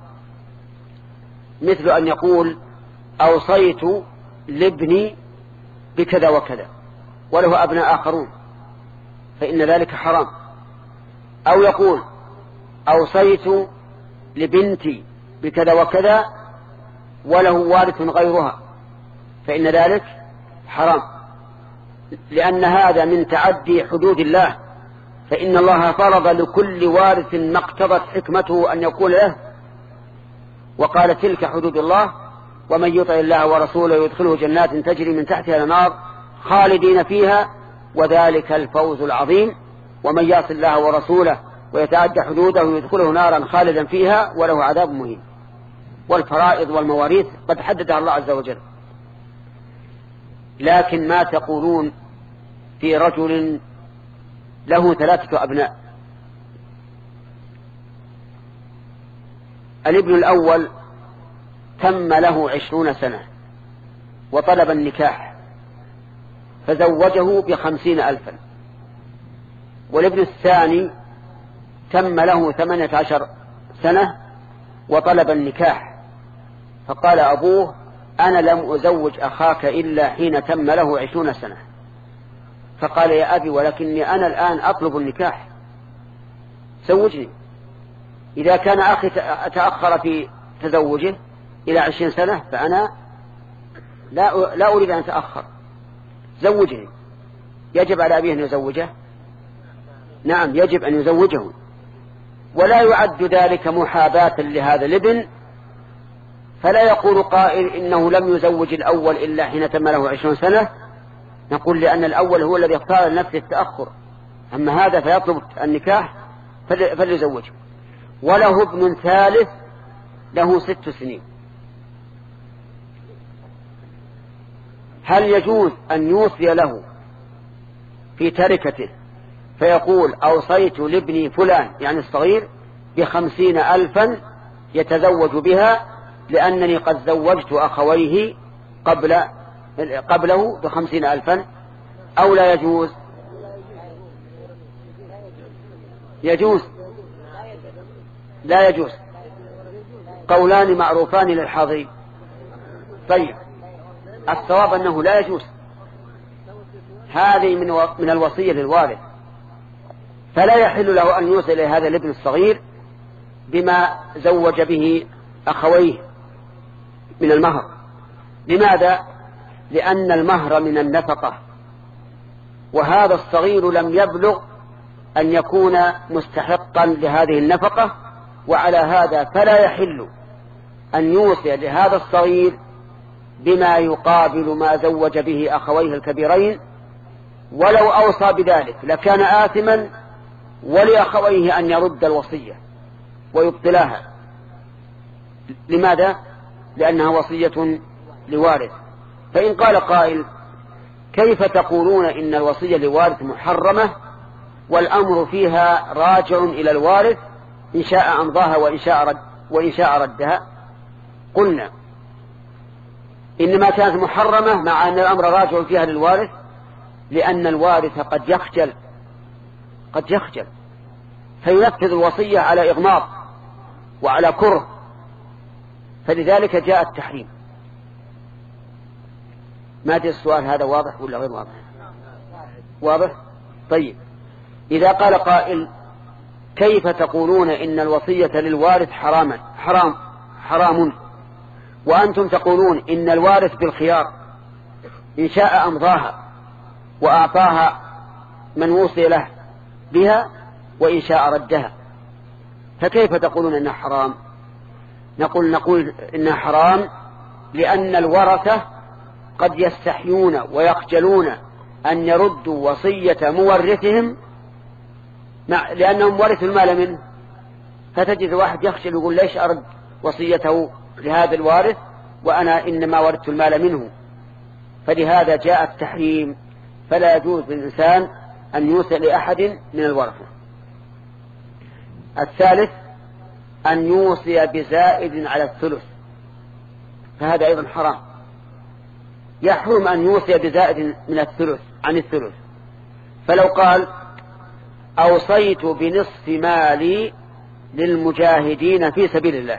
A: مثل أن يقول: أوصيت لابني بكذا وكذا وله أبناء آخرون، فإن ذلك حرام. أو يقول: أوصيت لبنتي بكذا وكذا وله وارث غيرها، فإن ذلك حرام، لأن هذا من تعدي حدود الله، فإن الله فرض لكل وارث ما اقتضت حكمته أن يقول له، وقال: تلك حدود الله ومن يطع الله ورسوله يدخله جنات تجري من تحتها الأنهار خالدين فيها وذلك الفوز العظيم، ومن يعص الله ورسوله ويتعدى حدوده يدخله نارا خالدا فيها وله عذاب مهين. والفرائض والمواريث قد حددها الله عز وجل. لكن ما تقولون في رجل له ثلاثة أبناء؟ الابن الأول تم له عشرون سنة وطلب النكاح فزوجه بخمسين ألفا، والابن الثاني تم له ثمانية عشر سنة وطلب النكاح، فقال أبوه: أنا لم أزوج أخاك إلا حين تم له عشرون سنة. فقال: يا أبي ولكني أنا الآن أطلب النكاح، زوجني. إذا كان أخي تأخر في تزوجه إلى عشرين سنة فأنا لا, لا أريد أن أتأخر، زوجني. يجب على أبيه أن يزوجه؟ نعم، يجب أن يزوجه، ولا يعد ذلك محاباة لهذا الابن. فلا يقول قائل إنه لم يزوج الأول إلا حين تم له عشرون سنة، نقول لأن الأول هو الذي اختار لنفسه التأخر، أما هذا فيطلب النكاح فليزوجه. وله ابن ثالث له ست سنين، هل يجوز أن يوصي له في تركته فيقول أوصيت لابني فلان يعني الصغير بخمسين ألفا يتزوج بها لأنني قد زوجت أخويه قبل قبله بخمسين ألفا، أو لا يجوز؟ يجوز لا يجوز؟ قولان معروفان للحاضرين. طيب الصواب أنه لا يجوز، هذه من من الوصية للوارث، فلا يحل له أن يوصل إلى هذا الابن الصغير بما زوج به أخويه من المهر. لماذا؟ لأن المهر من النفقة، وهذا الصغير لم يبلغ أن يكون مستحقا لهذه النفقة، وعلى هذا فلا يحل أن يوصي لهذا الصغير بما يقابل ما زوج به أخويه الكبيرين، ولو أوصى بذلك لكان آثما، ولأخويه أن يرد الوصية ويبطلها. لماذا؟ لأنها وصية لوارث. فإن قال قائل كيف تقولون إن الوصية لوارث محرمة والأمر فيها راجع إلى الوارث إن شاء أمضاها وإن شاء, رد وإن شاء ردها؟ قلنا إنما كانت محرمة مع أن الأمر راجع فيها للوارث، لأن الوارث قد يخجل قد يخجل فينفذ الوصية على إغماض وعلى كره، فلذلك جاء التحريم. ما أدري السؤال هذا واضح ولا غير واضح؟ واضح؟ طيب إذا قال قائل كيف تقولون إن الوصية للوارث حراما حرام حرام وأنتم تقولون إن الوارث بالخيار إن شاء أمضاها وأعطاها من وصي له بها وإن شاء ردها، فكيف تقولون إنها حرام؟ نقول نقول إنها حرام لأن الورثة قد يستحيون ويخجلون أن يردوا وصية مورثهم لأنهم ورثوا المال منه، فتجد واحد يخجل يقول ليش أرد وصيته لهذا الوارث وأنا إنما ورثت المال منه. فلهذا جاء التحريم، فلا يجوز للإنسان أن يوصي لأحد من الورثة. الثالث أن يوصي بزائد على الثلث، فهذا أيضا حرام. يحرم أن يوصي بزائد من الثلث عن الثلث، فلو قال أوصيت بنصف مالي للمجاهدين في سبيل الله،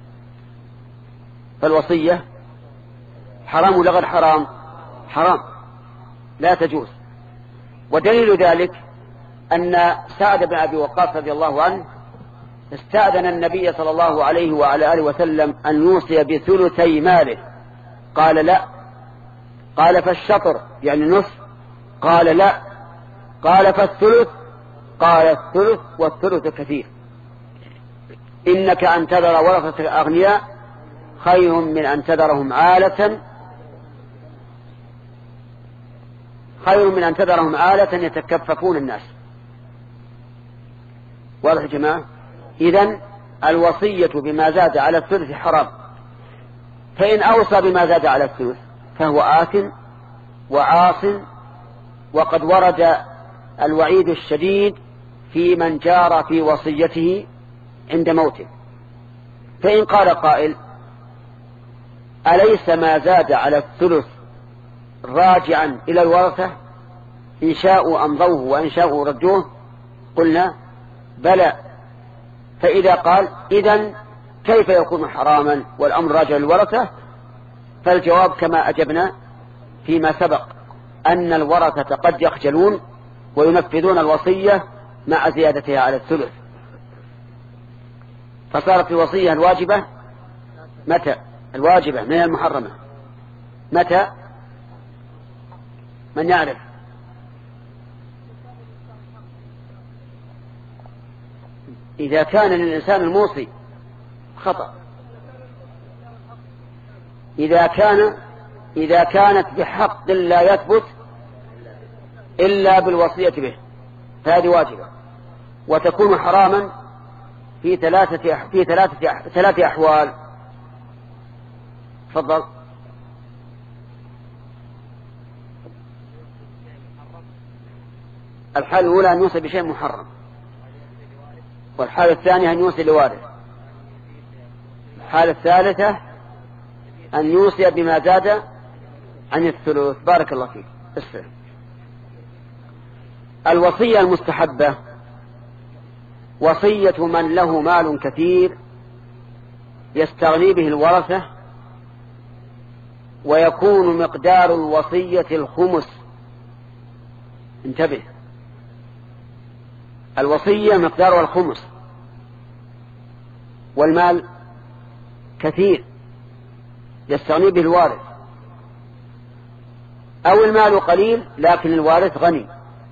A: فالوصية حرام ولا غير حرام؟ حرام، لا تجوز. ودليل ذلك أن سعد بن أبي وقاص رضي الله عنه استأذن النبي صلى الله عليه وعلى آله وسلم أن يوصي بثلثي ماله، قال لا. قال فالشطر يعني نصف، قال لا. قال فالثلث، قال الثلث والثلث كثير. إنك أن تذر ورثة الأغنياء خير من أن تذرهم عالة خير من أن تذرهم عالة يتكففون الناس. واضح يا جماعة؟ إذن الوصية بما زاد على الثلث حرام، فإن أوصى بما زاد على الثلث فهو آثم وعاص، وقد ورد الوعيد الشديد في من جار في وصيته عند موته. فإن قال قائل أليس ما زاد على الثلث راجعا إلى الورثة إن شاءوا أمضوه وإن شاءوا ردوه؟ قلنا بلى. فإذا قال إذن كيف يكون حراما والأمر راجع للورثة؟ فالجواب كما أجبنا فيما سبق، أن الورثة قد يخجلون وينفذون الوصية مع زيادتها على الثلث، فصارت الوصية الواجبة متى؟ الواجبة من المحرمة متى؟ من يعرف؟ إذا كان للإنسان الموصي خطأ، إذا كان إذا كانت بحق لا يثبت إلا بالوصية به فهذه واجبة، وتكون حراما في ثلاثة في ثلاثة ثلاثة أحوال. تفضل. الحالة الأولى أن يوصي بشيء محرم، والحالة الثانية أن يوصي لوارث. الحالة الثالثة أن يوصي بما زاد عن الثلث. بارك الله فيك. اسفل. الوصية المستحبة وصية من له مال كثير يستغني به الورثة، ويكون مقدار الوصية الخمس. انتبه، الوصية مقدارها الخمس، والمال كثير يستغني به الوارث، أو المال قليل لكن الوارث غني،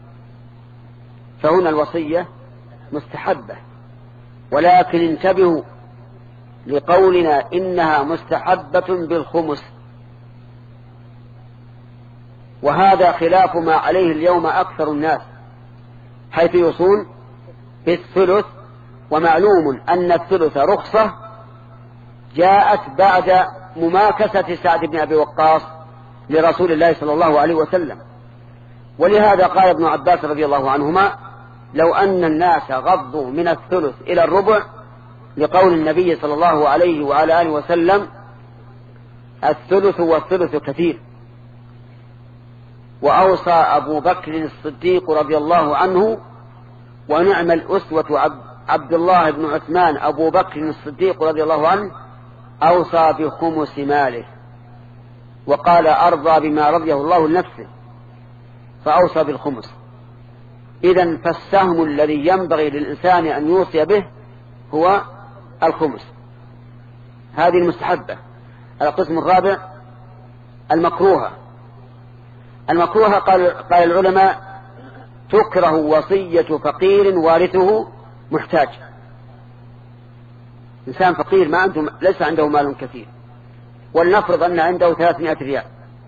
A: فهنا الوصية مستحبة. ولكن انتبهوا لقولنا إنها مستحبة بالخمس، وهذا خلاف ما عليه اليوم أكثر الناس، حيث يوصون بالثلث. ومعلوم أن الثلث رخصة جاءت بعد مماكسة سعد بن أبي وقاص لرسول الله صلى الله عليه وسلم. ولهذا قال ابن عباس رضي الله عنهما: لو أن الناس غضوا من الثلث إلى الربع، لقول النبي صلى الله عليه وعلى آله وسلم: الثلث والثلث كثير. وأوصى أبو بكر الصديق رضي الله عنه، ونعم الأسوة عبد الله بن عثمان أبو بكر الصديق رضي الله عنه، أوصى بخمس ماله، وقال: أرضى بما رضيه الله لنفسه، فأوصى بالخمس. إذن فالسهم الذي ينبغي للإنسان أن يوصي به هو الخمس. هذه المستحبة. القسم الرابع المكروهة. المكروهة قال, قال العلماء: تكره وصية فقير وارثه محتاج. إنسان فقير ما عنده، ليس عنده مال كثير، ولنفرض أن عنده ثلاثمائة ريال،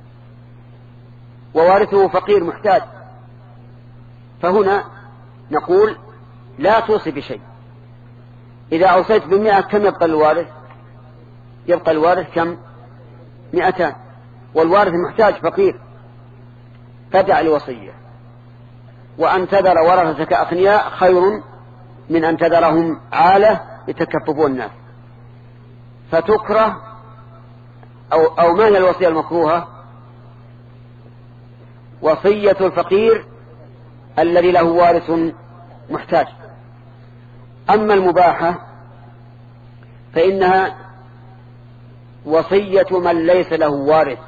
A: ووارثه فقير محتاج، فهنا نقول: لا توصي بشيء. إذا أوصيت بمئة كم يبقى الوارث؟ يبقى الوارث كم؟ مئتان، والوارث محتاج فقير، فدع الوصية. وأن تذر ورثتك أغنياء خير من أن تذرهم عالة يتكففون الناس. فتكره أو, أو ما هي الوصية المكروهة؟ وصية الفقير الذي له وارث محتاج. أما المباحة فإنها وصية من ليس له وارث،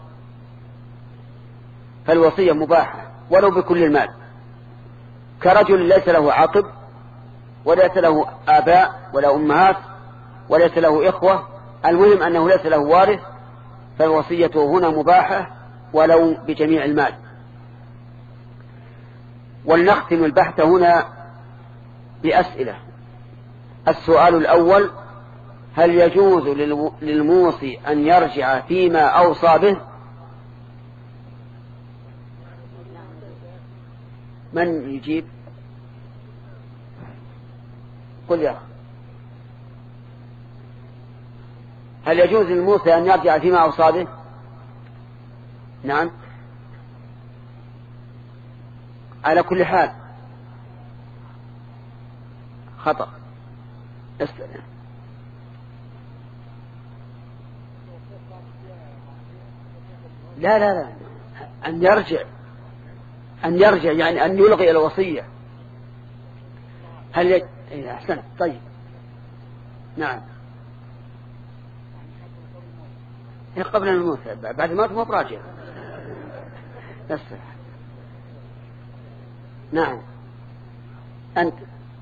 A: فالوصية مباحة ولو بكل المال، كرجل ليس له عقب، وليس له آباء ولا أمهات، وليس له إخوة، المهم أنه ليس له وارث، فالوصية هنا مباحة ولو بجميع المال. ولنختم البحث هنا بأسئلة. السؤال الأول: هل يجوز للموصي أن يرجع فيما أوصى به؟ من يجيب؟ قل يا أخي. هل يجوز للموصي أن يرجع فيما أوصى به؟ نعم، على كل حال خطأ. استنى. لا لا لا أن يرجع، أن يرجع يعني أن يلغي الوصية. هل ي... إيه أحسن. طيب نعم، قبل الموت، بعد الموت مو براجع. بس نعم. أنت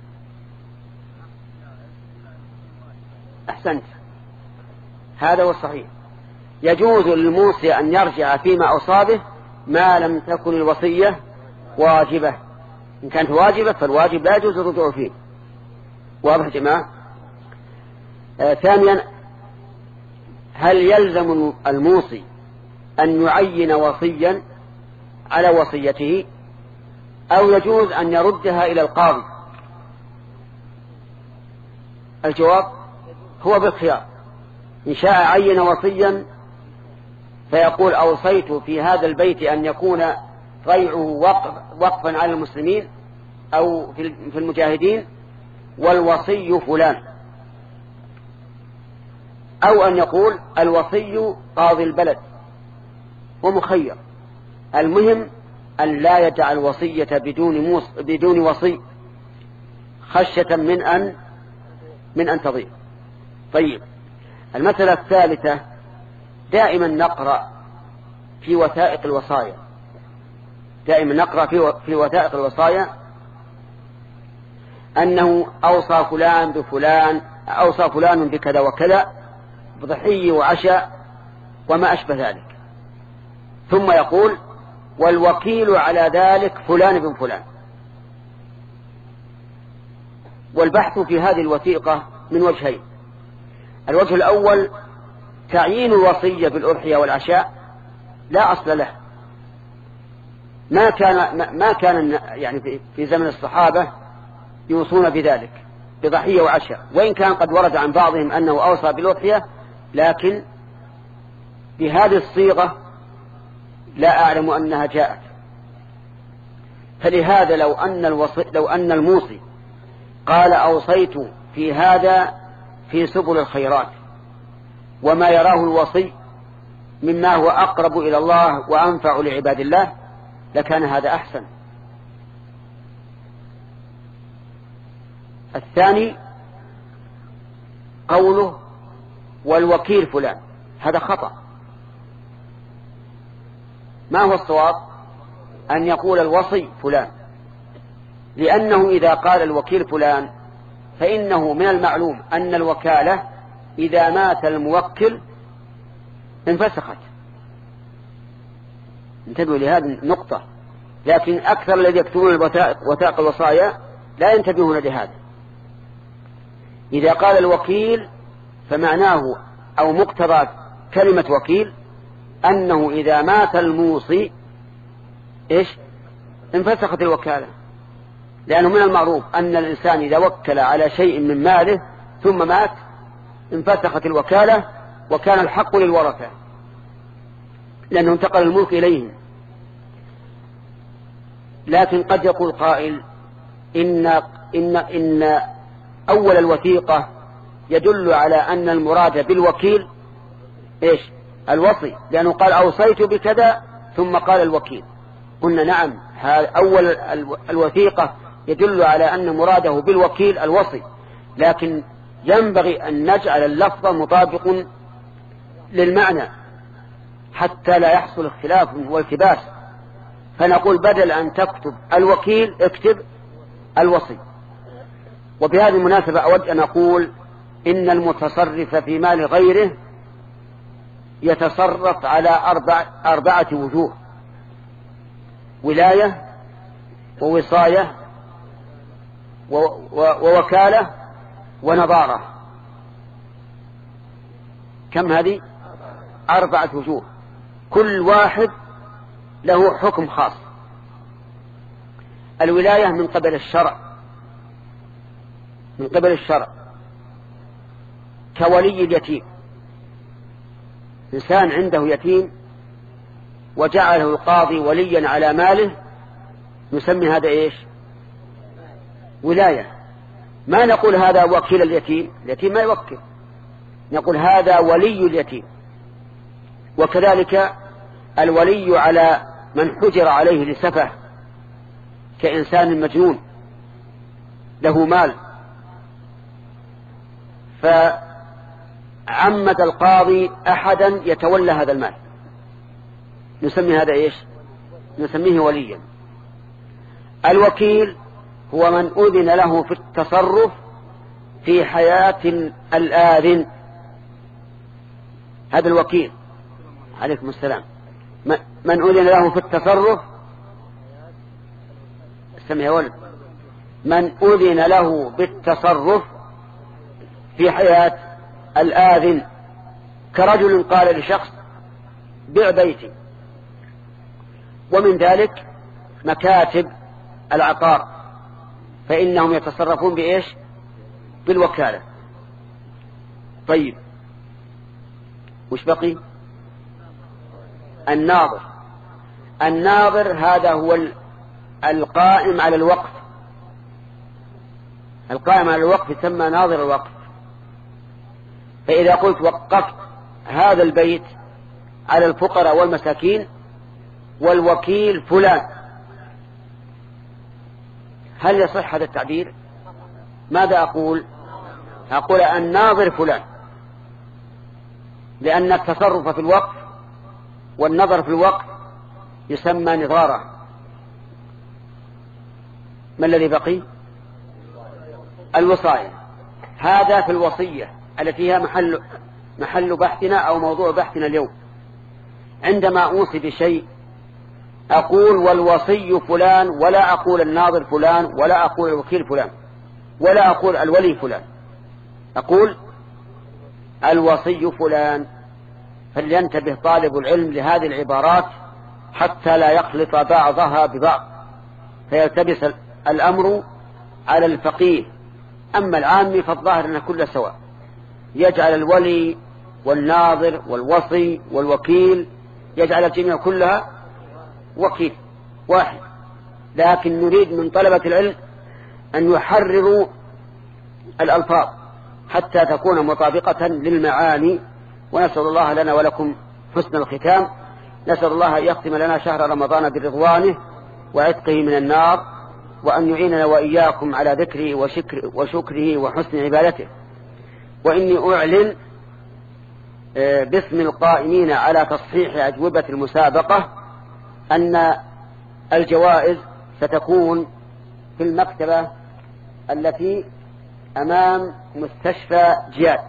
A: أحسنت، هذا هو الصحيح. يجوز للموصي أن يرجع فيما أصابه ما لم تكن الوصية واجبة. إن كانت واجبة فالواجب لا يجوز الرجوع فيه. واضح يا جماعة؟ آه ثانيا: هل يلزم الموصي أن يعين وصيا على وصيته، أو يجوز أن يردها إلى القاضي؟ الجواب هو بالخيار. إن شاء عين وصيا فيقول: أوصيت في هذا البيت أن يكون ريعه وقف وقفا على المسلمين أو في المجاهدين، والوصي فلان، أو أن يقول الوصي قاضي البلد ومخير. المهم أن لا يجعل وصية بدون موص بدون وصي خشية من أن من أن تضيع. طيب، المسألة الثالثة، دائما نقرأ في وثائق الوصايا دائما نقرأ في في وثائق الوصايا أنه أوصى فلان بفلان، أوصى فلان بكذا وكذا، بضحية وعشاء وما أشبه ذلك، ثم يقول والوكيل على ذلك فلان بن فلان. والبحث في هذه الوثيقة من وجهين: الوجه الأول تعيين الوصية بالأضحية والعشاء لا أصل له، ما كان ما كان يعني في زمن الصحابة يوصون بذلك بضحية وعشاء، وإن كان قد ورد عن بعضهم أنه أوصى بالأضحية، لكن بهذه الصيغة لا أعلم أنها جاءت. فلهذا لو أن الوصي لو أن الموصي قال أوصيت في هذا في سبل الخيرات وما يراه الوصي مما هو أقرب إلى الله وأنفع لعباد الله، لكان هذا أحسن. الثاني قوله والوكيل فلان، هذا خطأ. ما هو الصواب؟ أن يقول الوصي فلان، لأنه إذا قال الوكيل فلان فإنه من المعلوم أن الوكالة إذا مات الموكل انفسخت. انتبهوا لهذه النقطة، لكن أكثر الذي يكتبون الوثائق وثائق الوصايا لا ينتبهون لهذا. إذا قال الوكيل فمعناه أو مقتضى كلمة وكيل أنه إذا مات الموصي إيش؟ انفسخت الوكالة، لأنه من المعروف أن الإنسان إذا وكل على شيء من ماله ثم مات انفسخت الوكالة وكان الحق للورثة، لأنه انتقل الملك إليهم. لكن قد يقول قائل إن, إن, إن أول الوثيقة يدل على أن المراد بالوكيل إيش؟ الوصي، لأنه قال أوصيت بكذا ثم قال الوكيل. قلنا نعم، أول الوثيقة يدل على أن مراده بالوكيل الوصي، لكن ينبغي أن نجعل اللفظ مطابق للمعنى حتى لا يحصل اختلاف والتباس، فنقول بدل أن تكتب الوكيل اكتب الوصي. وبهذه المناسبة أود أن أقول إن المتصرف في مال غيره يتصرف على أربع أربعة وجوه: ولاية ووصاية ووكالة ونظارة. كم هذه؟ أربعة وجوه، كل واحد له حكم خاص. الولاية من قبل الشرع من قبل الشرع كولي اليتيم، إنسان عنده يتيم وجعله القاضي وليا على ماله، نسمي هذا إيش؟ ولاية. ما نقول هذا وكيل اليتيم، اليتيم ما يوكل، نقول هذا ولي اليتيم. وكذلك الولي على من حجر عليه لسفه كإنسان مجنون له مال فعمد القاضي أحدا يتولى هذا المال، نسمي هذا إيش؟ نسميه وليا. الوكيل هو من أذن له في التصرف في حياة الآذن، هذا الوكيل. عليكم السلام. من أذن له في التصرف، سمع يا ولد، من أذن له بالتصرف في حياة الآذن، كرجل قال لشخص بيع بيتي، ومن ذلك مكاتب العقار، فإنهم يتصرفون بإيش؟ بالوكالة. طيب، وش بقي؟ الناظر. الناظر هذا هو القائم على الوقف، القائم على الوقف يسمى ناظر الوقف. فإذا قلت وقفت هذا البيت على الفقراء والمساكين والوكيل فلان، هل يصح هذا التعبير؟ ماذا أقول؟ أقول الناظر فلان، لأن التصرف في الوقف والنظر في الوقف يسمى نظارة. ما الذي بقي؟ الوصاية. هذا في الوصية التي هي محل محل بحثنا أو موضوع بحثنا اليوم. عندما أوصي بشيء أقول والوصي فلان، ولا أقول الناظر فلان، ولا أقول الوكيل فلان، ولا أقول الولي فلان، أقول الوصي فلان. فلينتبه طالب العلم لهذه العبارات حتى لا يخلط بعضها ببعض فيلتبس الأمر على الفقيه. أما العامي فالظاهر أن كل سواء، يجعل الولي والناظر والوصي والوكيل، يجعل الجميع كلها وكيل واحد. لكن نريد من طلبة العلم أن يحرروا الألفاظ حتى تكون مطابقة للمعاني. ونسأل الله لنا ولكم حسن الختام. نسأل الله أن يختم لنا شهر رمضان برضوانه وعتقه من النار، وأن يعيننا وإياكم على ذكره وشكر وشكره وحسن عبادته. وإني أعلن باسم القائمين على تصحيح أجوبة المسابقة أن الجوائز ستكون في المكتبة التي أمام مستشفى جياد.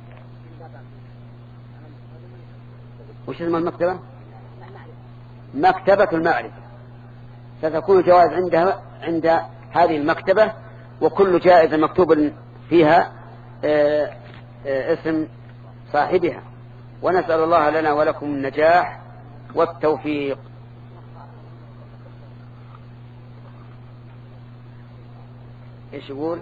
A: وش اسم المكتبة؟ مكتبة المعرفة. ستكون جوائز عندها عند هذه المكتبة، وكل جائزة مكتوب فيها آآ آآ اسم صاحبها. ونسأل الله لنا ولكم النجاح والتوفيق. ايش يقول؟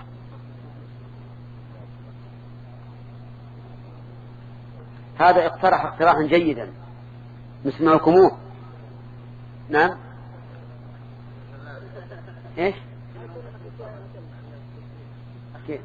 A: هذا اقترح اقتراحا جيدا نسمعكموه. نعم. ايش؟ كيف؟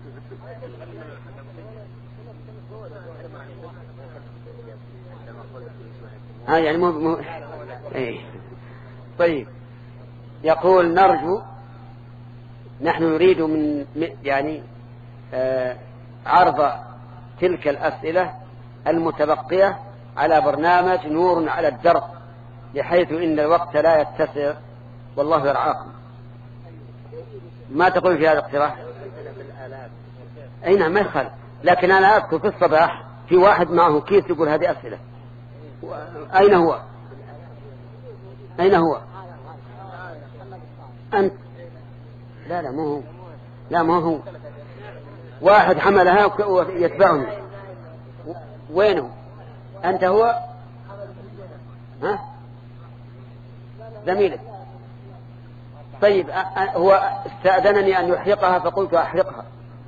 A: ها يعني مو مو ايه. طيب، يقول نرجو، نحن نريد من يعني آه عرض تلك الأسئلة المتبقية على برنامج نور على الدرب، بحيث إن الوقت لا يتسع والله يرعاكم. ما تقول في هذا الاقتراح؟ أي نعم ما يخالف، لكن أنا أذكر في الصباح في واحد معه كيس يقول هذه أسئلة. أين هو؟ أين هو؟ أنت؟ لا لا مو هو، لا مو هو. واحد حملها ويتبعني. وينه؟ أنت هو؟ ها؟ زميلك. طيب هو استأذنني أن يحرقها فقلت أحرقها.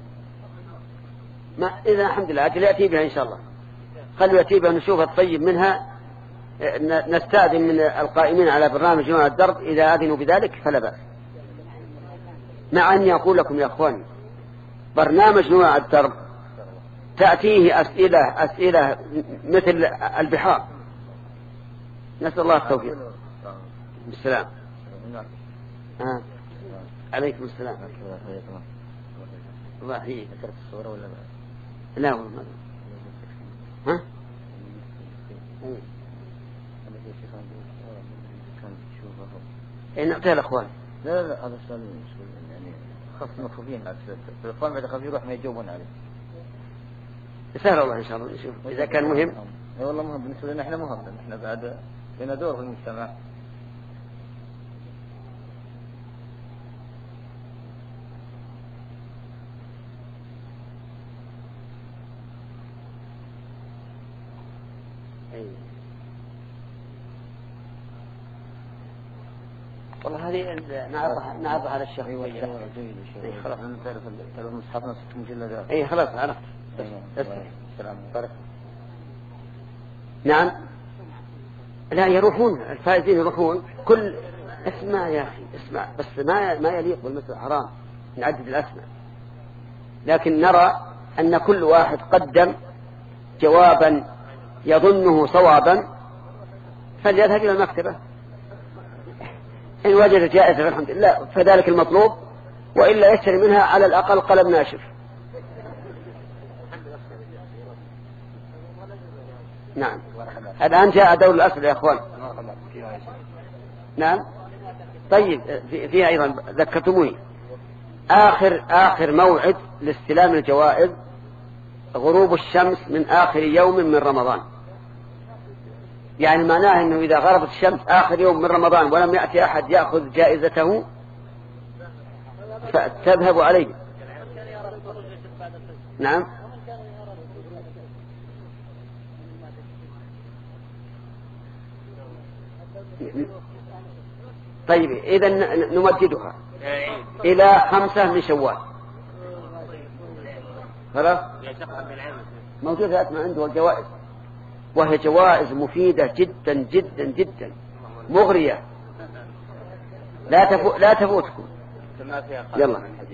A: ما إذا الحمد لله أجل يأتي بها إن شاء الله. خلوا يأتي بها نشوف الطيب منها. نستأذن من القائمين على برنامج نور على الدرب إذا أذنوا بذلك فلا بأس. مع أني أقول لكم يا أخواني برنامج نور على الدرب تأتيه أسئلة أسئلة مثل البحار. نسأل الله التوفيق. بالسلام. آه. عليكم السلام. الله يحييك. ذكرت الصورة ولا لا؟ لا والله. ها؟ إيه نعطيها الأخوان.
C: لا لا هذا السؤال يعني خاص مكفوفين. الإخوان بعد خفيف يروح ما يجاوبون عليه.
A: سهل الله إن شاء الله نشوف إذا كان مهم.
C: إيه والله مهم بالنسبة لنا إحنا مهم، إحنا بعد لنا دور في المجتمع.
A: والله هذه نعرضها نعرضها على الشيخ.
C: ايوه جيد
A: إيه خلاص
C: نعرف تعرف مصحفنا ست مجلدات.
A: اي خلاص عرفت.
C: السلام عليكم.
A: نعم لا يروحون الفائزين يروحون كل اسمع يا أخي اسمع بس ما ما يليق بالمثل حرام نعدد الأسماء. لكن نرى أن كل واحد قدم جوابا يظنه صوابا فليذهب إلى المكتبة إن وجد جائزة فالحمد لله فذلك المطلوب، وإلا يشتري منها على الأقل قلم ناشف. نعم الآن جاء دور الأسئلة يا أخوان. نعم طيب فيها أيضا ذكرتموني آخر آخر موعد لاستلام الجوائز غروب الشمس من آخر يوم من رمضان. يعني معناه أنه إذا غربت الشمس آخر يوم من رمضان ولم يأتي أحد يأخذ جائزته فتذهب عليه. نعم طيب إذا نمددها إلى خمسة من شوال. خلاص موجودة أسمع عنده الجوائز، وهي جوائز مفيدة جدا جدا جدا مغرية لا تفو... لا تفوتكم. يلا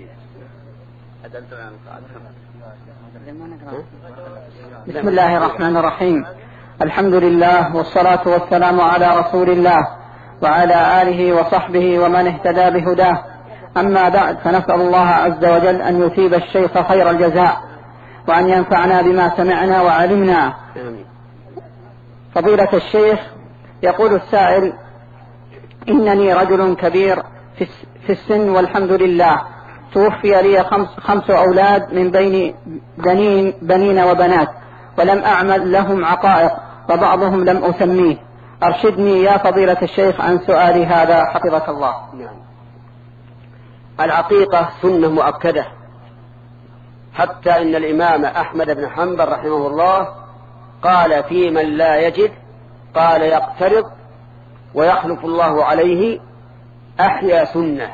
B: بسم الله الرحمن الرحيم. الحمد لله والصلاة والسلام على رسول الله وعلى آله وصحبه ومن اهتدى بهداه. أما بعد فنسأل الله عز وجل أن يثيب الشيخ خير الجزاء وأن ينفعنا بما سمعنا وعلمنا. فضيلة الشيخ، يقول السائل: إنني رجل كبير في السن والحمد لله، توفي لي خمس, خمس أولاد من بين بنين, بنين وبنات، ولم أعمل لهم عقائق وبعضهم لم أسميه. أرشدني يا فضيلة الشيخ عن سؤالي هذا حفظك الله.
A: نعم. العقيقة سنة مؤكدة، حتى إن الإمام أحمد بن حنبل رحمه الله قال في من لا يجد قال يقترض ويخلف الله عليه أحيا سنة.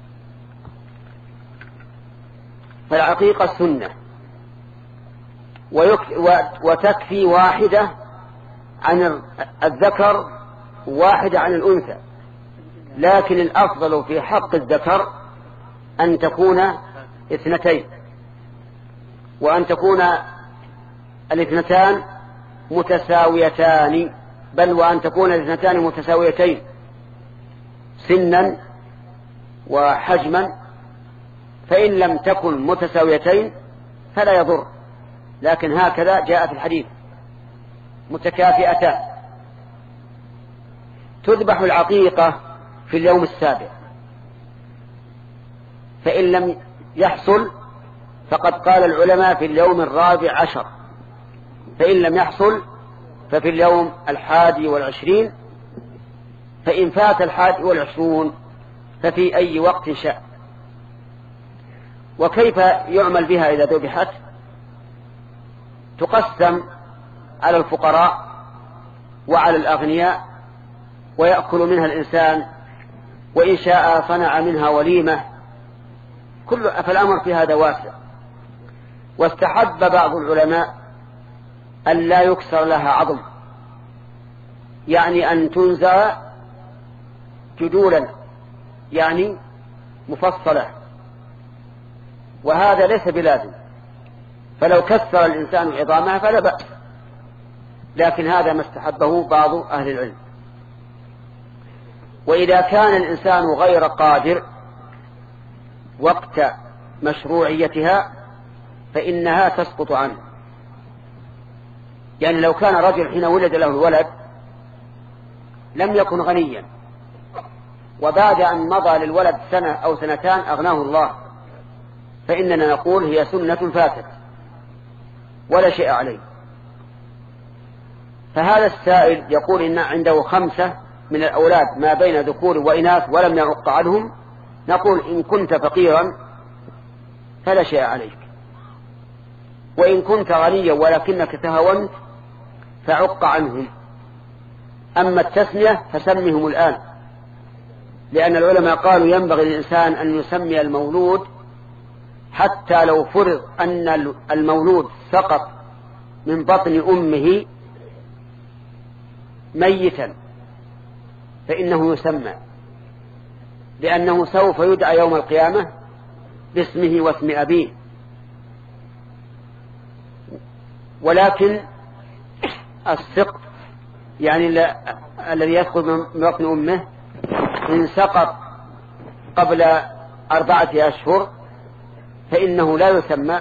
A: فالعقيقة سنة وتكفي واحدة عن الذكر واحدة عن الأنثى، لكن الأفضل في حق الذكر أن تكون اثنتين، وأن تكون الاثنتان متساويتان، بل وأن تكون الاثنتان متساويتين سنا وحجما، فإن لم تكن متساويتين فلا يضر، لكن هكذا جاء في الحديث متكافئتان. تذبح العقيقة في اليوم السابع، فإن لم يحصل فقد قال العلماء في اليوم الرابع عشر، فإن لم يحصل ففي اليوم الحادي والعشرين، فإن فات الحادي والعشرون ففي أي وقت شاء. وكيف يعمل بها إذا ذبحت؟ تقسم على الفقراء وعلى الأغنياء ويأكل منها الإنسان، وإن شاء صنع منها وليمة، كل فالأمر في هذا واسع. واستحب بعض العلماء أن لا يكسر لها عظم، يعني أن تنزع جدولا يعني مفصلة، وهذا ليس بلازم، فلو كسر الإنسان عظامها فلا بأس، لكن هذا ما استحبه بعض أهل العلم. وإذا كان الإنسان غير قادر وقت مشروعيتها فإنها تسقط عنه. يعني لو كان رجل حين ولد له الولد لم يكن غنيا، وبعد أن مضى للولد سنة أو سنتان أغناه الله، فإننا نقول هي سنة فاتت ولا شيء عليه. فهذا السائل يقول إن عنده خمسة من الأولاد ما بين ذكور وإناث ولم يعق عنهم، نقول إن كنت فقيرا فلا شيء عليك، وإن كنت غنيا ولكنك تهاونت فعق عنهم. أما التسمية فسمهم الآن، لأن العلماء قالوا ينبغي للإنسان أن يسمي المولود حتى لو فرض أن المولود سقط من بطن أمه ميتا فإنه يسمى، لأنه سوف يدعى يوم القيامة باسمه واسم أبيه. ولكن السقط يعني الذي يدخل من بطن أمه إن سقط قبل أربعة أشهر فإنه لا يسمى،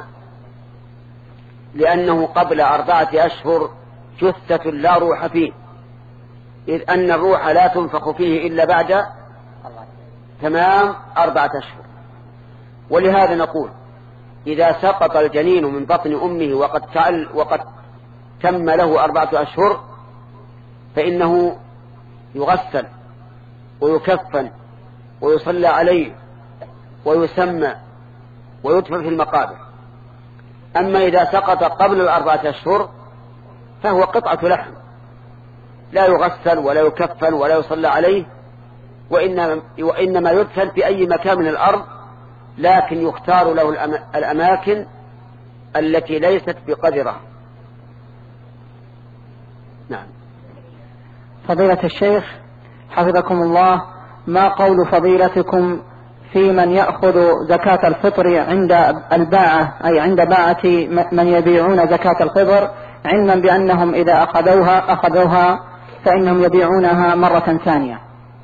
A: لأنه قبل أربعة أشهر جثة لا روح فيه، إذ أن الروح لا تنفخ فيه إلا بعد تمام أربعة أشهر. ولهذا نقول إذا سقط الجنين من بطن أمه وقد تعل وقد تم له أربعة أشهر فإنه يغسل ويكفن ويصلى عليه ويسمى ويدفن في المقابر. أما إذا سقط قبل الأربعة أشهر فهو قطعة لحم لا يغسل ولا يكفن ولا يصلى عليه، وإنما, وإنما يدفن في أي مكان من الأرض، لكن يختار له الأماكن التي ليست بقدرة. نعم.
B: فضيلة الشيخ حفظكم الله، ما قول فضيلتكم في من يأخذ زكاة الفطر عند الباعة، أي عند باعة من يبيعون زكاة الفطر، علما بأنهم إذا أخذوها أخذوها فإنهم يبيعونها مرة ثانية؟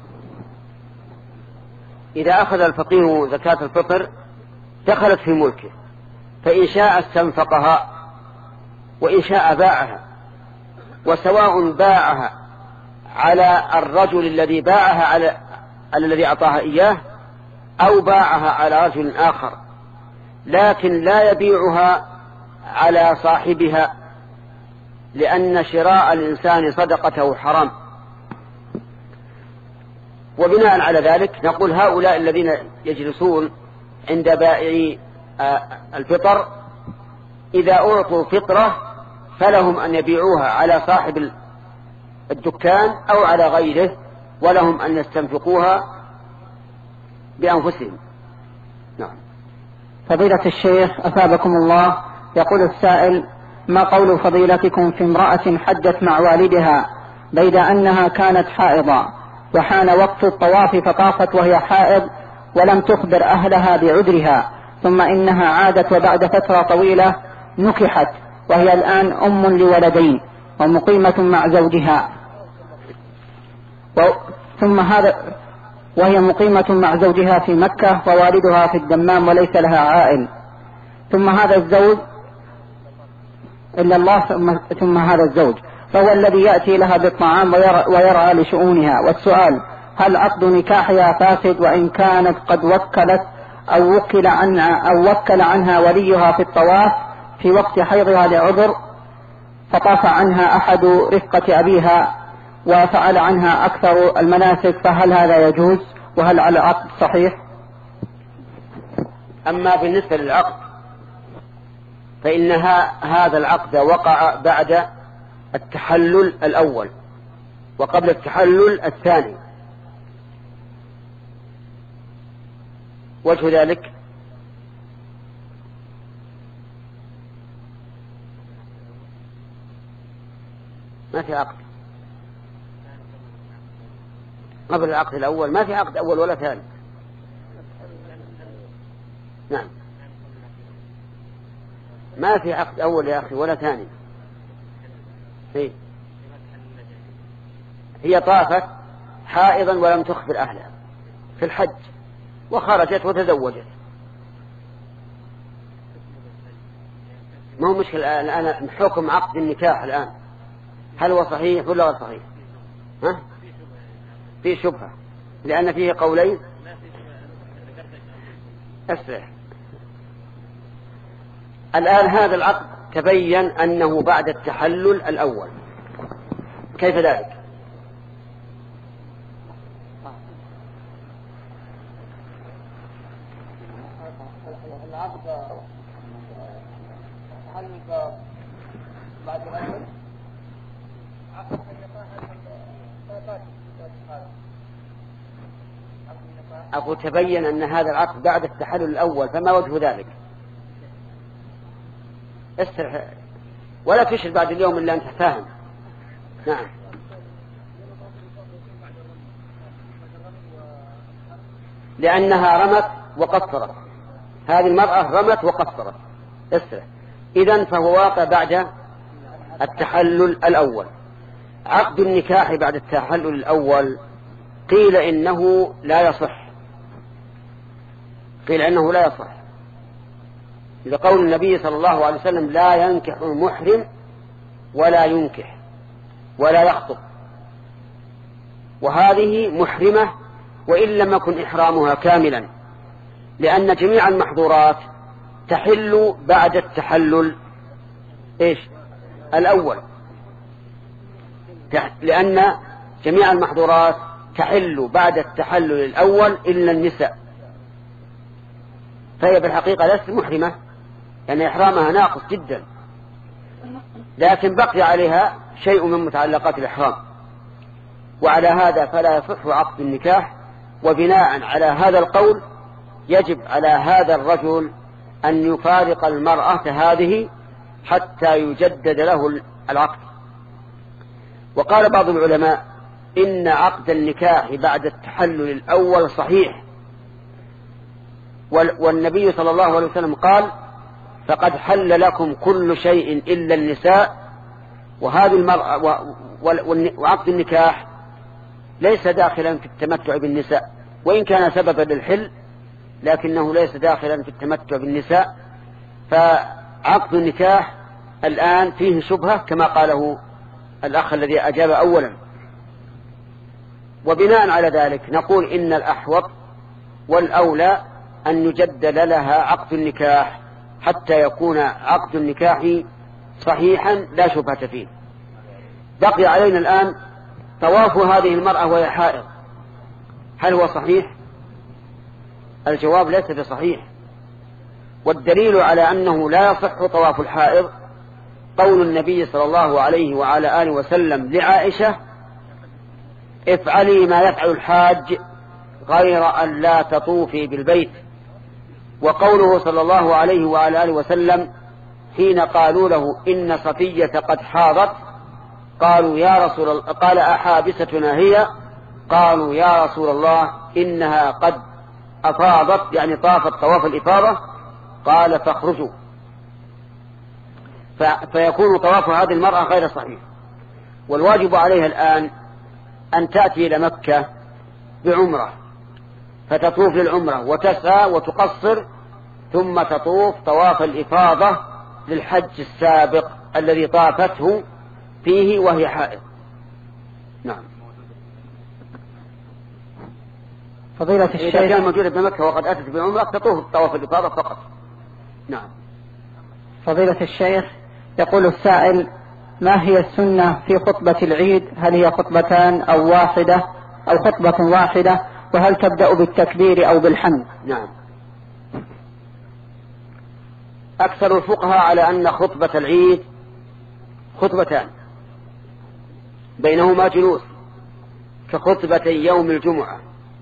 A: إذا أخذ الفقير زكاة الفطر دخلت في ملكه، فإن شاء استنفقها وإن شاء باعها، وسواء باعها على الرجل الذي باعها على الذي أعطاها إياه أو باعها على رجل آخر، لكن لا يبيعها على صاحبها، لأن شراء الإنسان صدقته حرام. وبناء على ذلك نقول هؤلاء الذين يجلسون عند بائعي الفطر إذا أعطوا فطرة فلهم أن يبيعوها على صاحب الدكان أو على غيره، ولهم أن يستنفقوها بأنفسهم. نعم.
B: فضيلة الشيخ أثابكم الله، يقول السائل: ما قول فضيلتكم في امرأة حجت مع والدها بيد أنها كانت حائضة، وحان وقت الطواف فطافت وهي حائض ولم تخبر أهلها بعذرها، ثم إنها عادت وبعد فترة طويلة نكحت وهي الآن أم لولدين ومقيمة مع زوجها، و... ثم هذا وهي مقيمة مع زوجها في مكة ووالدها في الدمام وليس لها عائل، ثم هذا الزوج إلا الله ثم, ثم هذا الزوج فهو الذي يأتي لها بالطعام ويرى, ويرعى لشؤونها. والسؤال: هل عقد نكاحها فاسد وإن كانت قد وكلت أو وكل عنها أو وكل عنها وليها في الطواف في وقت حيضها لعذر، فطاف عنها أحد رفقة أبيها وفعل عنها أكثر المناسك، فهل هذا يجوز؟ وهل على العقد صحيح؟
A: أما بالنسبة للعقد فإنها هذا العقد وقع بعد التحلل الأول وقبل التحلل الثاني. وجه ذلك ما في عقد قبل العقد الأول، ما في عقد أول ولا ثاني. نعم، ما في عقد أول يا أخي ولا ثاني. هي, هي طافت حائضا ولم تخبر أهلها في الحج وخرجت وتزوجت، ما هو مشكلة الآن حكم عقد النكاح الآن هل هو صحيح ولا غير صحيح؟ ها؟ في شبهة لأن فيه قولين. أسرع. الآن هذا العقد تبين أنه بعد التحلل الأول، كيف ذلك؟
C: العقد تحلل بعد الأول
A: أقول تبين أن هذا العقد بعد التحلل الأول، فما وجه ذلك؟ استرح ولا تشهد بعد اليوم إلا أنت فاهم. نعم. لأنها رمت وقصرت، هذه المرأة رمت وقصرت اسرع، إذن فهو واقع بعد التحلل الأول. عقد النكاح بعد التحلل الأول قيل إنه لا يصح، قيل إنه لا يصح لقول النبي صلى الله عليه وسلم: لا ينكح المحرم ولا ينكح ولا يخطب. وهذه محرمة وإن لم يكن إحرامها كاملا، لأن جميع المحظورات تحل بعد التحلل إيش الأول، لأن جميع المحظورات تحل بعد التحلل الأول إلا النساء، فهي بالحقيقة ليست محرمة، يعني إحرامها ناقص جدا، لكن بقي عليها شيء من متعلقات الإحرام. وعلى هذا فلا يصح عقد النكاح. وبناء على هذا القول يجب على هذا الرجل أن يفارق المرأة هذه حتى يجدد له العقد. وقال بعض العلماء إن عقد النكاح بعد التحلل الأول صحيح، والنبي صلى الله عليه وسلم قال: فقد حل لكم كل شيء إلا النساء. وهذه المرأة وعقد النكاح ليس داخلا في التمتع بالنساء، وإن كان سببا للحل لكنه ليس داخلا في التمتع بالنساء. فعقد النكاح الآن فيه شبهة كما قاله الأخ الذي أجاب أولا. وبناء على ذلك نقول إن الأحوط والأولى أن يجدد لها عقد النكاح حتى يكون عقد النكاح صحيحا لا شبهة فيه. بقي علينا الآن طواف هذه المرأة وهي حائض، هل هو صحيح؟ الجواب ليس بصحيح. والدليل على أنه لا يصح طواف الحائض قول النبي صلى الله عليه وعلى آله وسلم لعائشة: افعلي ما يفعل الحاج غير أن لا تطوفي بالبيت. وقوله صلى الله عليه وعلى آله وسلم حين قالوا له إن صفية قد حاضت قالوا يا رسول الله، قال: أحابستنا هي؟ قالوا يا رسول الله إنها قد أفاضت، يعني طافت طواف الإفاضة. قال: فاخرجوا. فيكون طواف هذه المرأة غير صحيح. والواجب عليها الآن أن تأتي إلى مكة بعمرة، فتطوف للعمرة وتسعى وتقصر، ثم تطوف طواف الإفاضة للحج السابق الذي طافته فيه وهي حائض. نعم.
B: فضيلة الشيخ،
A: إذا كان موجودة بمكة وقد أتت بعمرة تطوف طواف الإفاضة فقط. نعم.
B: فضيلة الشيخ، يقول السائل: ما هي السنة في خطبة العيد؟ هل هي خطبتان أو واحدة أو خطبة واحدة؟ وهل تبدأ بالتكبير أو بالحمد؟
A: نعم. أكثر الفقهاء على أن خطبة العيد خطبتان بينهما جلوس كخطبة يوم الجمعة.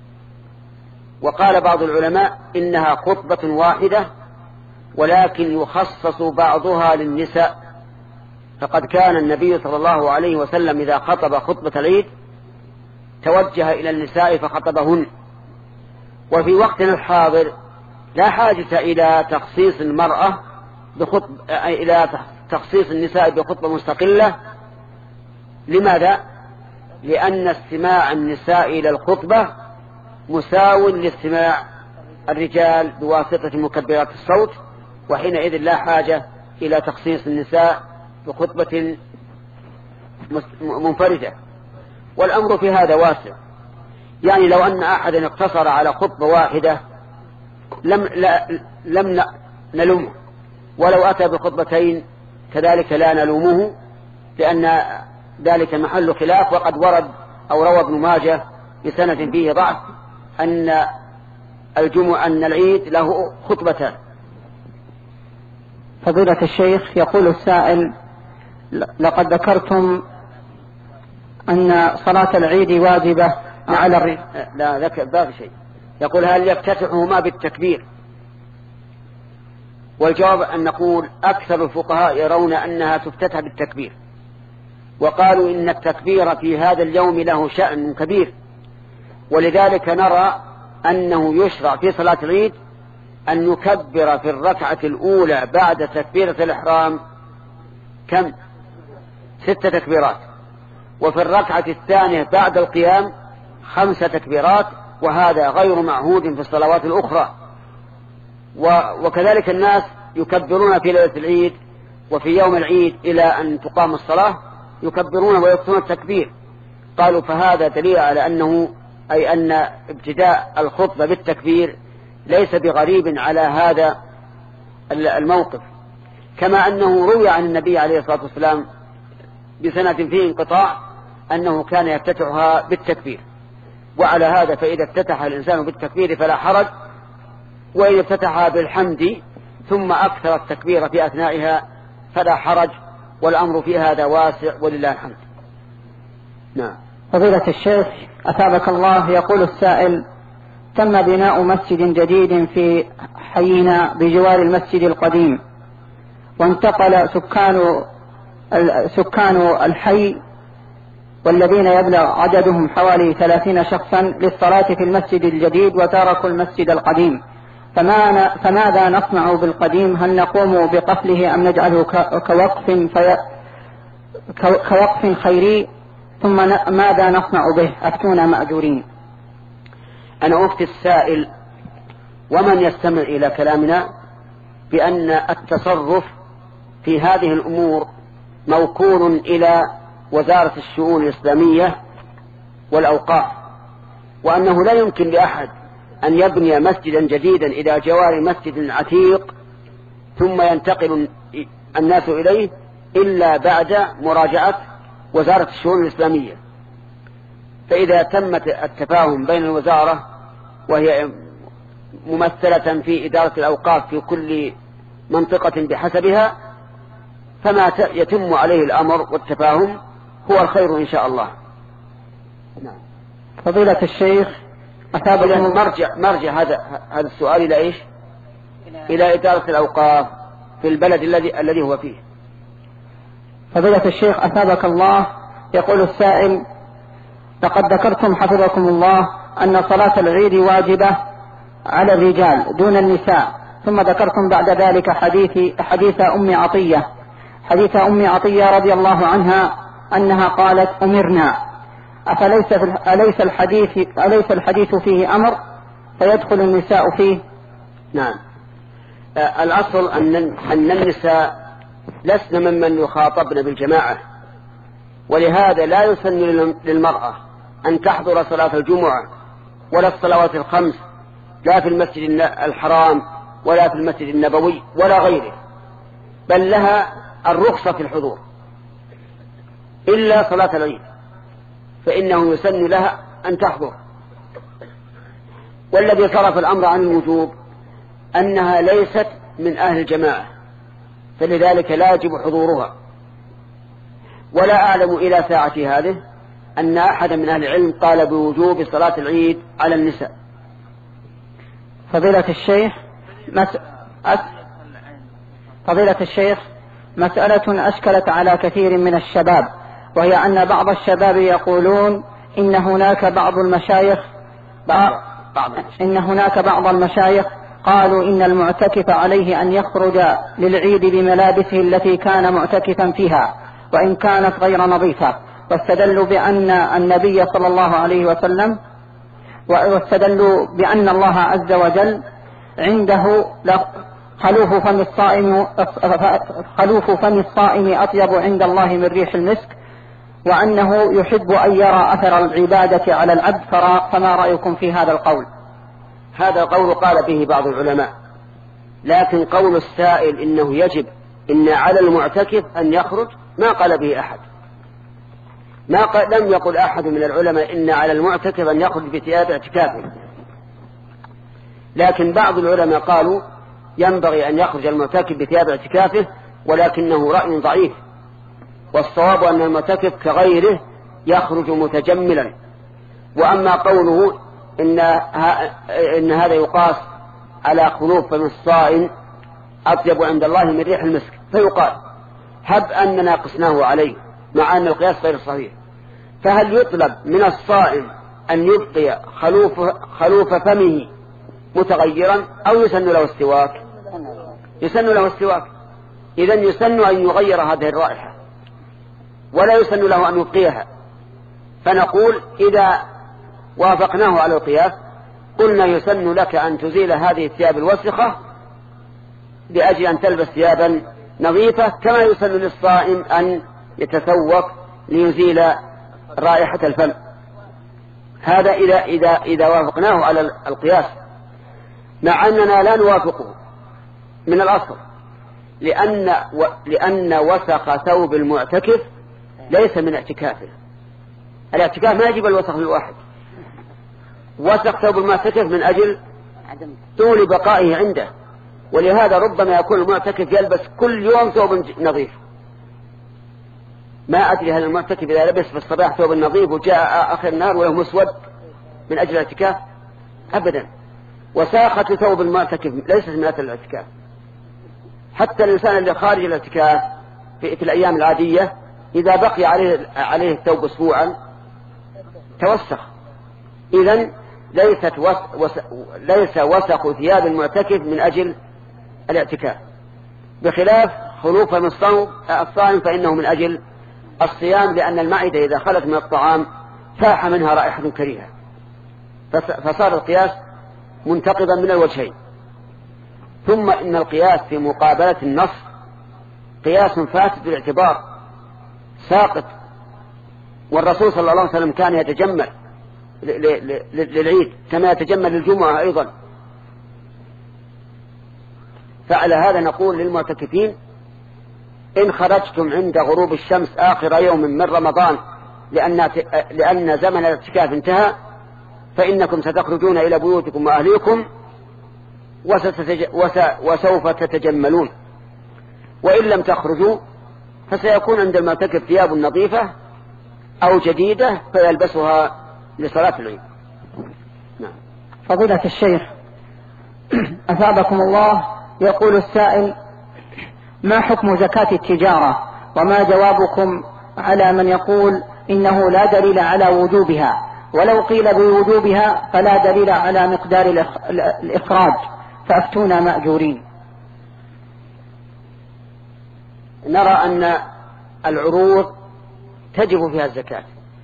A: وقال بعض العلماء إنها خطبة واحدة ولكن يخصص بعضها للنساء، فقد كان النبي صلى الله عليه وسلم إذا خطب خطبة العيد توجه إلى النساء فخطبهن. وفي وقتنا الحاضر لا حاجة إلى تخصيص المرأة بخطب إلى تخصيص النساء بخطبة مستقلة. لماذا؟ لأن استماع النساء إلى الخطبة مساو لاستماع الرجال بواسطة مكبرات الصوت، وحينئذ لا حاجة إلى تخصيص النساء بخطبة منفردة. والأمر في هذا واسع، يعني لو أن أحدا اقتصر على خطبة واحدة لم, لا لم نلومه، ولو أتى بخطبتين كذلك لا نلومه، لأن ذلك محل خلاف. وقد ورد أو روى ابن ماجه بسند فيه ضعف أن الجمعة أن العيد له خطبتان.
B: فضيلة الشيخ، يقول السائل: لقد ذكرتم أن صلاة العيد واجبة على الرجال.
A: لا ذكر باقي شيء. يقول: هل يفتتحهما بالتكبير؟ والجواب أن نقول أكثر الفقهاء يرون أنها تفتتح بالتكبير، وقالوا إن التكبير في هذا اليوم له شأن كبير، ولذلك نرى أنه يشرع في صلاة العيد أن يكبر في الركعة الأولى بعد تكبيرة الإحرام كم؟ ست تكبيرات، وفي الركعة الثانية بعد القيام خمس تكبيرات، وهذا غير معهود في الصلوات الأخرى. وكذلك الناس يكبرون في ليلة العيد وفي يوم العيد إلى أن تقام الصلاة يكبرون ويكثرون التكبير. قالوا فهذا دليل على أنه أي أن ابتداء الخطبة بالتكبير ليس بغريب على هذا الموقف، كما أنه روي عن النبي عليه الصلاة والسلام بسنة فيه انقطاع أنه كان يفتتحها بالتكبير. وعلى هذا فإذا افتتح الإنسان بالتكبير فلا حرج، وإذا افتتحها بالحمد ثم أكثر التكبير في أثنائها فلا حرج، والأمر في هذا واسع ولله الحمد. نعم.
B: فضيلة الشيخ أثابك الله، يقول السائل: تم بناء مسجد جديد في حينا بجوار المسجد القديم، وانتقل سكان سكان الحي والذين يبلغ عددهم حوالي ثلاثين شخصا للصلاة في المسجد الجديد وتركوا المسجد القديم، فما فماذا نصنع بالقديم؟ هل نقوم بقفله أم نجعله كوقف في كوقف خيري؟ ثم ماذا نصنع به؟ أفتونا مأجورين.
A: أنا أفتي السائل ومن يستمع إلى كلامنا بأن التصرف في هذه الأمور موكول إلى وزارة الشؤون الإسلامية والأوقاف، وأنه لا يمكن لأحد أن يبني مسجدا جديدا إلى جوار مسجد عتيق ثم ينتقل الناس إليه إلا بعد مراجعة وزارة الشؤون الإسلامية. فإذا تمت التفاهم بين الوزارة وهي ممثلة في إدارة الأوقاف في كل منطقة بحسبها، فما يتم عليه الأمر والتفاهم هو الخير إن شاء الله.
B: نعم. فضيلة الشيخ
A: أثابكم مرجع مرجع هذا هذا السؤال إلى إيش؟ إلى إدارة الأوقاف في البلد الذي الذي هو فيه.
B: فضيلة الشيخ أثابك الله، يقول السائل: لقد ذكرتم حفظكم الله أن صلاة العيد واجبة على الرجال دون النساء، ثم ذكرتم بعد ذلك حديث حديث أم عطية حديث أم عطية رضي الله عنها أنها قالت: أمرنا. أفليس أليس الحديث أليس الحديث فيه أمر فيدخل النساء فيه؟
A: نعم. الأصل أن أن النساء لسن ممن يخاطبن بالجماعة، ولهذا لا يسن للمرأة أن تحضر صلاة الجمعة ولا الصلوات الخمس، لا في المسجد الحرام ولا في المسجد النبوي ولا غيره، بل لها الرخصة في الحضور إلا صلاة العيد، فإنه يسن لها أن تحضر. والذي صرف الأمر عن الوجوب أنها ليست من أهل الجماعة، فلذلك لا يجب حضورها. ولا أعلم إلى ساعة هذه أن أحد من أهل العلم قال بوجوب صلاة العيد على النساء.
B: فضيلة الشيخ مس... أس... فضيلة الشيخ مسألة أشكلت على كثير من الشباب، وهي أن بعض الشباب يقولون إن هناك بعض المشايخ بعض... بعض إن هناك بعض المشايخ قالوا إن المعتكف عليه أن يخرج للعيد بملابسه التي كان معتكفا فيها وإن كانت غير نظيفة، واستدلوا بأن النبي صلى الله عليه وسلم واستدلوا بأن الله عز وجل عنده خلوف فم الصائم خلوف فم الصائم أطيب عند الله من ريح المسك، وأنه يحب أن يرى أثر العبادة على العبد. فما رأيكم في هذا القول؟
A: هذا القول قال به بعض العلماء، لكن قول السائل إنه يجب إن على المعتكف أن يخرج ما قال به أحد. ما قال لم يقل أحد من العلماء إن على المعتكف أن يخرج بثياب اعتكافه، لكن بعض العلماء قالوا ينبغي أن يخرج المعتكف بثياب اعتكافه، ولكنه رأي ضعيف، والصواب أن المعتكف كغيره يخرج متجملا. وأما قوله إن, إن هذا يقاس على خلوف فم الصائم أطيب عند الله من ريح المسك، فيقال هب أننا قسناه عليه مع أن القياس غير صحيح، فهل يطلب من الصائم أن يبقي خلوف, خلوف فمه متغيرا أو يسن له السواك؟ يسن له السواك. إذن يسن أن يغير هذه الرائحة ولا يسن له أن يبقيها. فنقول إذا وافقناه على القياس قلنا يسن لك أن تزيل هذه الثياب الوسخة لأجل أن تلبس ثيابا نظيفة، كما يسن للصائم أن يتسوق ليزيل رائحة الفم. هذا إذا, إذا, إذا وافقناه على القياس، مع أننا لا نوافقه من الأصل، لأن, و لأن وسخ ثوب المعتكف ليس من اعتكافه. الاعتكاف ما يجب الوسخ للواحد. وسخ ثوب المعتكف من أجل طول بقائه عنده، ولهذا ربما يكون المعتكف يلبس كل يوم ثوب نظيف. ما أدري هل المعتكف إذا لبس في الصباح ثوب نظيف وجاء آخر النهار وله مسود من أجل الاعتكاف؟ أبدا. وساخة ثوب المعتكف ليست من أجل الاعتكاف. حتى الإنسان اللي خارج الاعتكاف في, في الأيام العادية إذا بقي عليه, عليه الثوب أسبوعا توسخ. إذن ليست وس وس ليس وسخ ثياب المعتكف من أجل الاعتكاف، بخلاف خلوف من الصائم فإنه من أجل الصيام، لأن المعدة إذا خلت من الطعام فاح منها رائحة كريهة، فصار القياس منتقضا من الوجهين. ثم إن القياس في مقابلة النص قياس فاسد بالاعتبار ساقط، والرسول صلى الله عليه وسلم كان يتجمل للعيد كما يتجمل للجمعة أيضا. فعلى هذا نقول للمعتكفين إن خرجتم عند غروب الشمس آخر يوم من رمضان لأن, لأن زمن الاعتكاف انتهى فإنكم ستخرجون إلى بيوتكم وأهليكم وسوف تتجملون، وإن لم تخرجوا فسيكون عند المعتكف ثياب نظيفة أو جديدة فيلبسها لصلاة العيد.
B: نعم. فضيلة الشيخ أثابكم الله، يقول السائل: ما حكم زكاة التجارة، وما جوابكم على من يقول إنه لا دليل على وجوبها، ولو قيل بوجوبها فلا دليل على مقدار الإخراج، فأفتونا مأجورين.
A: نرى أن العروض تجب فيها الزكاة،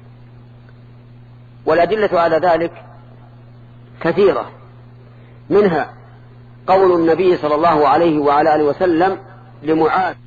A: والأدلة على ذلك كثيرة، منها قول النبي صلى الله عليه وعلى آله وسلم لمعاذ